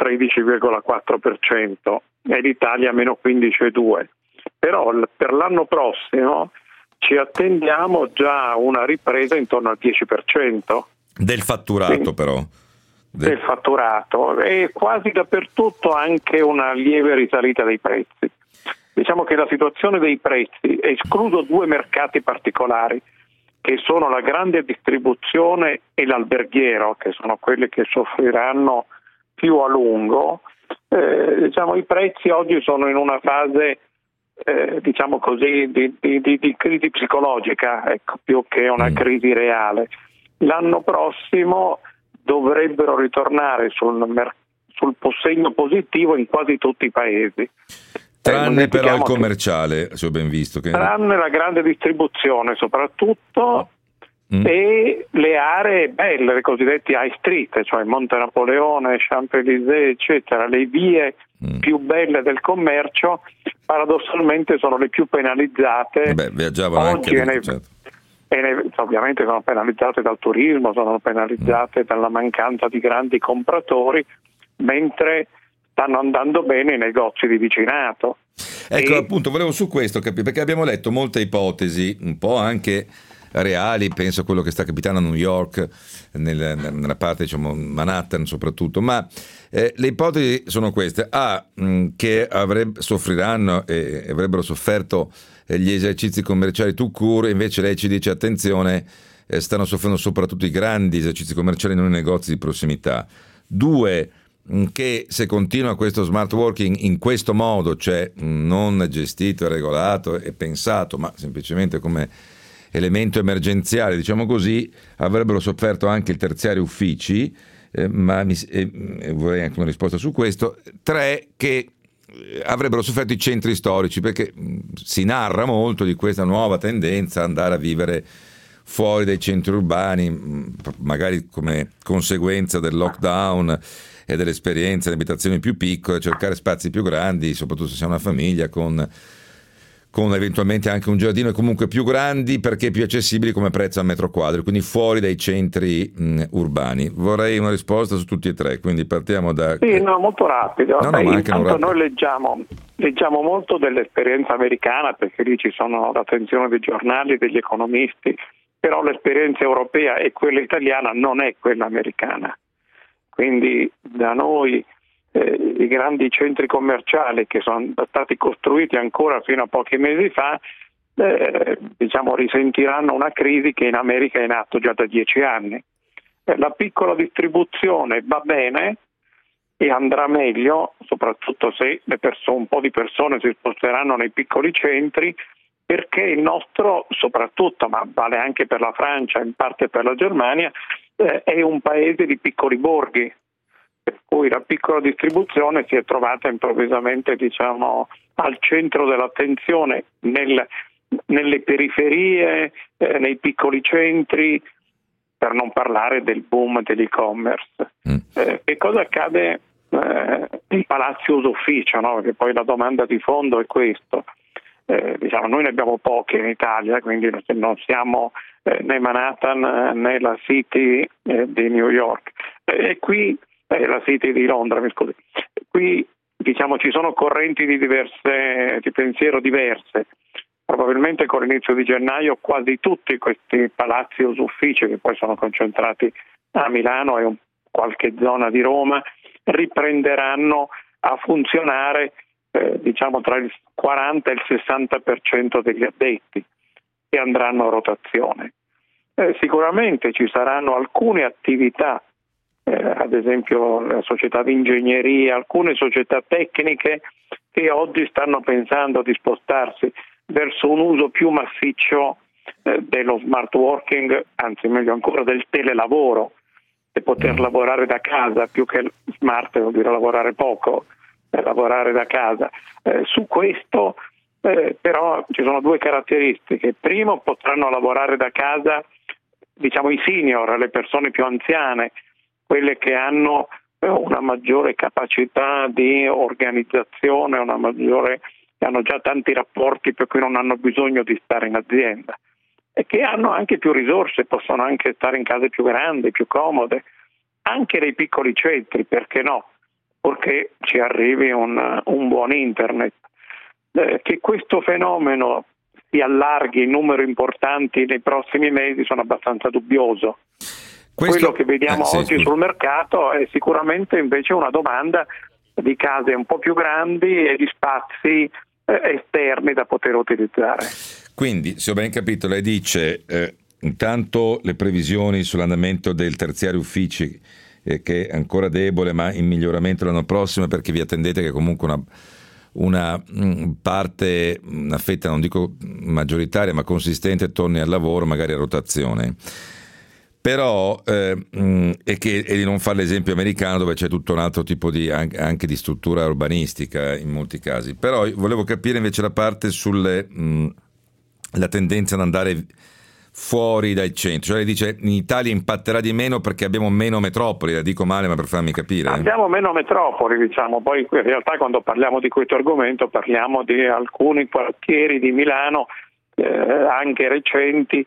13,4% e l'Italia meno 15,2%. Però per l'anno prossimo ci attendiamo già una ripresa intorno al 10%. Del fatturato. Quindi, però. Del fatturato, e quasi dappertutto anche una lieve risalita dei prezzi. Diciamo che la situazione dei prezzi, escluso due mercati particolari, che sono la grande distribuzione e l'alberghiero, che sono quelli che soffriranno più a lungo, diciamo i prezzi oggi sono in una fase diciamo così di crisi psicologica, ecco, più che una crisi reale. L'anno prossimo dovrebbero ritornare sul segno positivo in quasi tutti i paesi. Tranne però il commerciale, se ho ben visto. Tranne la grande distribuzione soprattutto, e le aree belle, le cosiddette high street, cioè Monte Napoleone, Champs-Élysées, eccetera, le vie più belle del commercio, paradossalmente sono le più penalizzate. Viaggiavano oggi anche ovviamente sono penalizzate dal turismo, sono penalizzate dalla mancanza di grandi compratori, mentre stanno andando bene i negozi di vicinato. Ecco, appunto, volevo su questo capire, perché abbiamo letto molte ipotesi, un po' anche reali, penso a quello che sta capitando a New York, nella parte, diciamo, Manhattan soprattutto, ma le ipotesi sono queste: che soffriranno e avrebbero sofferto gli esercizi commerciali tout court, invece lei ci dice attenzione, stanno soffrendo soprattutto i grandi esercizi commerciali, non i negozi di prossimità. 2, che se continua questo smart working in questo modo, cioè non gestito, regolato e pensato, ma semplicemente come elemento emergenziale, diciamo così, avrebbero sofferto anche i terziari uffici, ma vorrei anche una risposta su questo. 3, che avrebbero sofferto i centri storici, perché si narra molto di questa nuova tendenza ad andare a vivere fuori dai centri urbani, magari come conseguenza del lockdown e dell'esperienza di abitazioni più piccole, cercare spazi più grandi, soprattutto se si ha una famiglia, con eventualmente anche un giardino, e comunque più grandi perché più accessibili come prezzo al metro quadro, quindi fuori dai centri urbani. Vorrei una risposta su tutti e 3, quindi partiamo da... Sì, molto rapido. Intanto noi leggiamo molto dell'esperienza americana, perché lì ci sono l'attenzione dei giornali, degli economisti, però l'esperienza europea e quella italiana non è quella americana. Quindi da noi i grandi centri commerciali che sono stati costruiti ancora fino a pochi mesi fa, diciamo, risentiranno una crisi che in America è in atto già da 10 anni. La piccola distribuzione va bene e andrà meglio, soprattutto se un po' di persone si sposteranno nei piccoli centri, perché il nostro, soprattutto, ma vale anche per la Francia, in parte per la Germania, è un paese di piccoli borghi, per cui la piccola distribuzione si è trovata improvvisamente, diciamo, al centro dell'attenzione nelle periferie, nei piccoli centri, per non parlare del boom dell'e-commerce. Che cosa accade in palazzi usufficio, no? Perché poi la domanda di fondo è questo. Diciamo, noi ne abbiamo pochi in Italia, quindi non siamo né Manhattan né la City di New York, e qui la City di Londra, mi scusi. Qui, diciamo, ci sono correnti di pensiero diverse. Probabilmente con l'inizio di gennaio quasi tutti questi palazzi usuffici, che poi sono concentrati a Milano e qualche zona di Roma, riprenderanno a funzionare diciamo tra il 40 e il 60% degli addetti, e andranno a rotazione. Sicuramente ci saranno alcune attività, ad esempio la società di ingegneria, alcune società tecniche che oggi stanno pensando di spostarsi verso un uso più massiccio dello smart working, anzi meglio ancora del telelavoro, e poter lavorare da casa, più che smart vuol dire lavorare poco, lavorare da casa. Su questo però ci sono due caratteristiche. Primo, potranno lavorare da casa diciamo i senior, le persone più anziane, quelle che hanno una maggiore capacità di organizzazione, che hanno già tanti rapporti per cui non hanno bisogno di stare in azienda e che hanno anche più risorse, possono anche stare in case più grandi, più comode, anche nei piccoli centri, perché no? Purché ci arrivi un buon internet. Che questo fenomeno si allarghi in numeri importanti nei prossimi mesi sono abbastanza dubbioso. Quello che vediamo oggi sul mercato è sicuramente invece una domanda di case un po' più grandi e di spazi esterni da poter utilizzare. Quindi, se ho ben capito, lei dice intanto le previsioni sull'andamento del terziario uffici che è ancora debole ma in miglioramento l'anno prossimo, perché vi attendete che comunque una parte, una fetta non dico maggioritaria ma consistente torni al lavoro, magari a rotazione. Però e di non fare l'esempio americano dove c'è tutto un altro tipo di anche di struttura urbanistica in molti casi. Però volevo capire invece la parte sulle la tendenza ad andare fuori dal centro, cioè lei dice in Italia impatterà di meno perché abbiamo meno metropoli, la dico male ma per farmi capire. Abbiamo meno metropoli, diciamo, poi in realtà quando parliamo di questo argomento parliamo di alcuni quartieri di Milano anche recenti,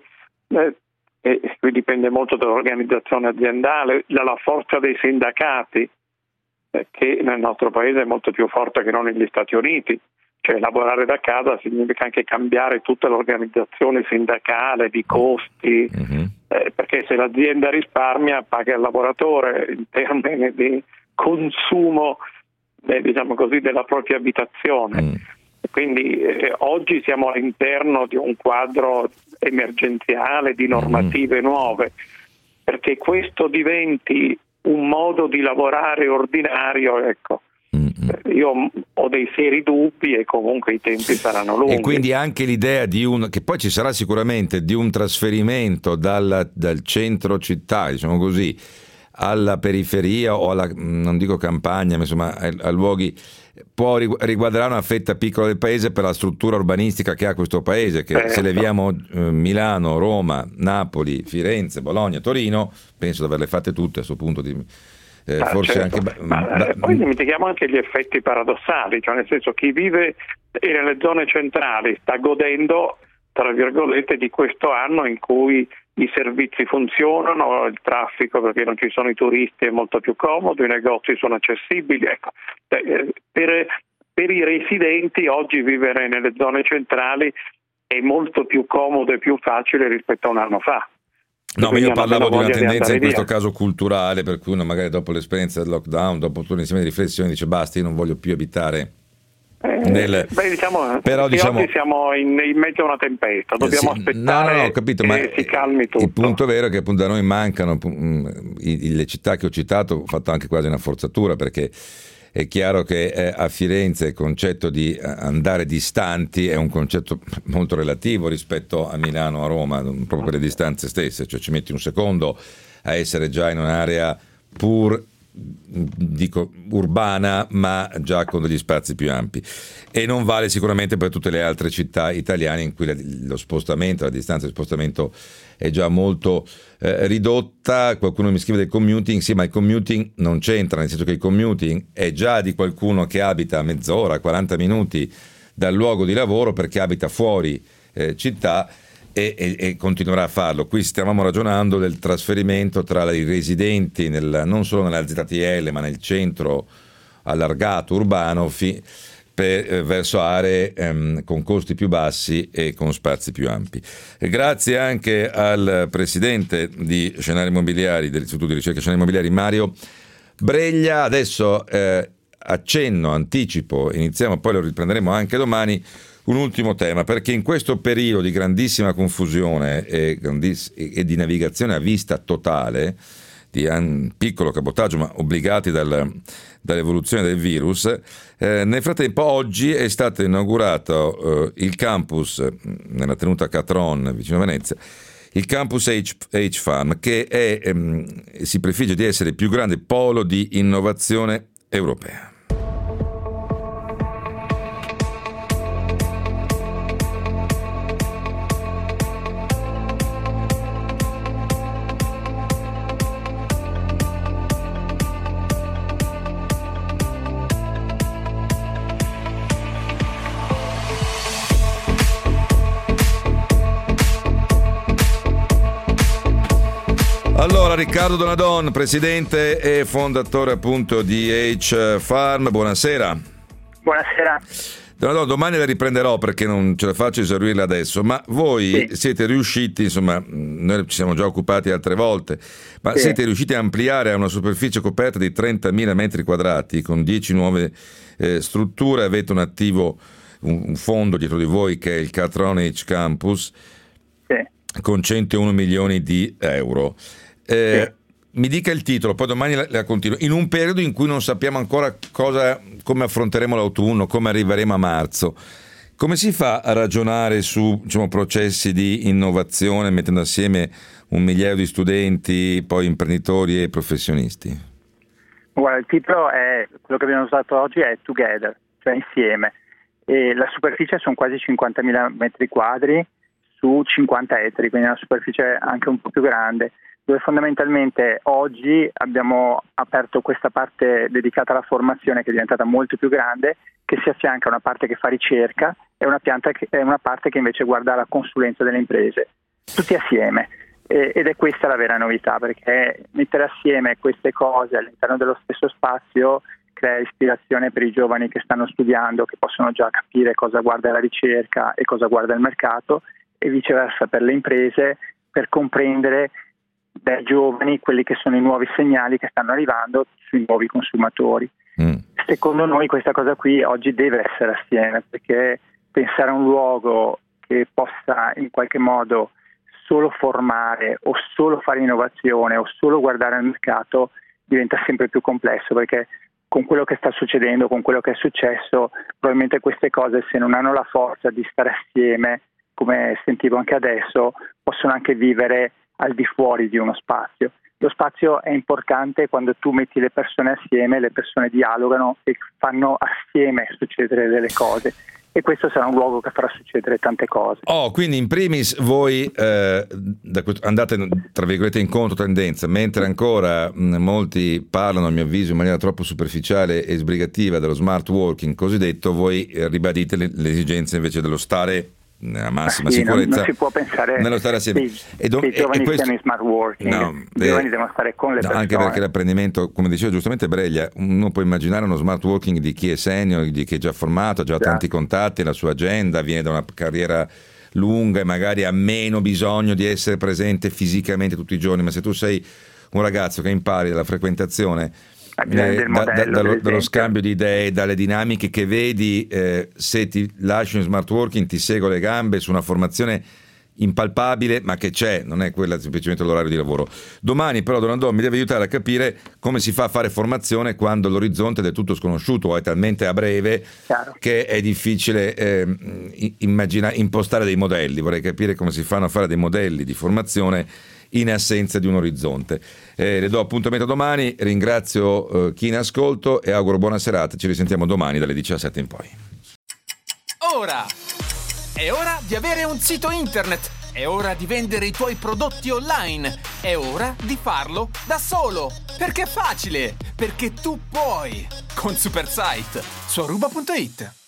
e qui dipende molto dall'organizzazione aziendale, dalla forza dei sindacati, che nel nostro paese è molto più forte che non negli Stati Uniti. Cioè lavorare da casa significa anche cambiare tutta l'organizzazione sindacale di costi, perché se l'azienda risparmia paga il lavoratore in termini di consumo, diciamo così, della propria abitazione. Quindi oggi siamo all'interno di un quadro emergenziale di normative nuove, perché questo diventi un modo di lavorare ordinario, ecco. Io ho dei seri dubbi e comunque i tempi saranno lunghi. E quindi anche l'idea che poi ci sarà sicuramente di un trasferimento dal centro città, diciamo così, alla periferia o alla, non dico campagna, ma insomma a luoghi, riguarderà una fetta piccola del paese per la struttura urbanistica che ha questo paese, che se leviamo Milano, Roma, Napoli, Firenze, Bologna, Torino, penso di averle fatte tutte a questo punto forse certo. Anche poi dimentichiamo anche gli effetti paradossali, cioè nel senso chi vive nelle zone centrali sta godendo tra virgolette di questo anno in cui i servizi funzionano, il traffico perché non ci sono i turisti è molto più comodo, i negozi sono accessibili, ecco. Per i residenti oggi vivere nelle zone centrali è molto più comodo e più facile rispetto a un anno fa. No, ma io parlavo di una tendenza in questo caso culturale, per cui uno magari dopo l'esperienza del lockdown, dopo tutto un insieme di riflessioni, dice basta, io non voglio più abitare però oggi siamo in mezzo a una tempesta, dobbiamo aspettare che si calmi tutto. Il punto vero è che appunto da noi mancano le città che ho citato, ho fatto anche quasi una forzatura, perché è chiaro che a Firenze il concetto di andare distanti è un concetto molto relativo rispetto a Milano, a Roma, proprio per le distanze stesse, cioè ci metti un secondo a essere già in un'area urbana, ma già con degli spazi più ampi, e non vale sicuramente per tutte le altre città italiane in cui lo spostamento, la distanza di spostamento è già molto ridotta. Qualcuno mi scrive del commuting, sì, ma il commuting non c'entra, nel senso che il commuting è già di qualcuno che abita mezz'ora, 40 minuti dal luogo di lavoro perché abita fuori città e continuerà a farlo. Qui stavamo ragionando del trasferimento tra i residenti non solo nella ZTL ma nel centro allargato urbano verso aree con costi più bassi e con spazi più ampi. E grazie anche al presidente di Scenari Immobiliari, dell'Istituto di Ricerca Scenari Immobiliari, Mario Breglia. Adesso anticipo, iniziamo, poi lo riprenderemo anche domani, un ultimo tema, perché in questo periodo di grandissima confusione e di navigazione a vista totale, di piccolo cabotaggio ma obbligati dall'evoluzione del virus, nel frattempo oggi è stato inaugurato il campus nella tenuta Catron vicino a Venezia, il campus H-Farm, che si prefigge di essere il più grande polo di innovazione europea. Allora, Riccardo Donadon, presidente e fondatore appunto di H-Farm, buonasera. Buonasera. Donadon, domani la riprenderò perché non ce la faccio esaurirla adesso, ma voi siete riusciti, insomma, noi ci siamo già occupati altre volte, ma siete riusciti a ampliare a una superficie coperta di 30.000 metri quadrati con 10 nuove strutture, avete un attivo, un fondo dietro di voi che è il Catronic Campus con 101 milioni di euro. Mi dica il titolo, poi domani la continuo. In un periodo in cui non sappiamo ancora come affronteremo l'autunno, come arriveremo a marzo, come si fa a ragionare su, diciamo, processi di innovazione mettendo assieme 1 migliaio di studenti, poi imprenditori e professionisti? Guarda, il titolo è quello che abbiamo usato oggi, è Together, cioè insieme. E la superficie sono quasi 50.000 metri quadri su 50 ettari, quindi è una superficie anche un po' più grande, dove fondamentalmente oggi abbiamo aperto questa parte dedicata alla formazione che è diventata molto più grande, che si affianca a una parte che fa ricerca e una parte che invece guarda la consulenza delle imprese, tutti assieme. Ed è questa la vera novità, perché mettere assieme queste cose all'interno dello stesso spazio crea ispirazione per i giovani che stanno studiando, che possono già capire cosa guarda la ricerca e cosa guarda il mercato, e viceversa per le imprese, per comprendere dai giovani quelli che sono i nuovi segnali che stanno arrivando sui nuovi consumatori. Secondo noi questa cosa qui oggi deve essere assieme, perché pensare a un luogo che possa in qualche modo solo formare o solo fare innovazione o solo guardare al mercato diventa sempre più complesso, perché con quello che sta succedendo, con quello che è successo, probabilmente queste cose, se non hanno la forza di stare assieme, come sentivo anche adesso, possono anche vivere al di fuori di uno spazio. Lo spazio è importante quando tu metti le persone assieme, le persone dialogano e fanno assieme succedere delle cose, e questo sarà un luogo che farà succedere tante cose. Quindi in primis voi andate tra virgolette in controtendenza, mentre ancora molti parlano, a mio avviso, in maniera troppo superficiale e sbrigativa dello smart working cosiddetto, voi ribadite le esigenze invece dello stare nella massima sicurezza. Non si può pensare nello stare assieme. Che i giovani siano in smart working, i giovani devono stare con le persone. Anche perché l'apprendimento, come diceva giustamente Breglia, uno può immaginare uno smart working di chi è senior, di chi è già formato, ha già tanti contatti, la sua agenda, viene da una carriera lunga e magari ha meno bisogno di essere presente fisicamente tutti i giorni, ma se tu sei un ragazzo che impari dalla frequentazione, dallo scambio di idee, dalle dinamiche che vedi, se ti lasci in smart working ti seguo le gambe su una formazione impalpabile ma che c'è, non è quella semplicemente l'orario di lavoro. Domani però Donadon mi deve aiutare a capire come si fa a fare formazione quando l'orizzonte è del tutto sconosciuto o è talmente a breve che è difficile impostare dei modelli. Vorrei capire come si fanno a fare dei modelli di formazione in assenza di un orizzonte. Le do appuntamento domani, ringrazio chi in ascolto e auguro buona serata. Ci risentiamo domani dalle 17 in poi. Ora è ora di avere un sito internet, è ora di vendere i tuoi prodotti online, è ora di farlo da solo, perché è facile, perché tu puoi, con Supersite su aruba.it.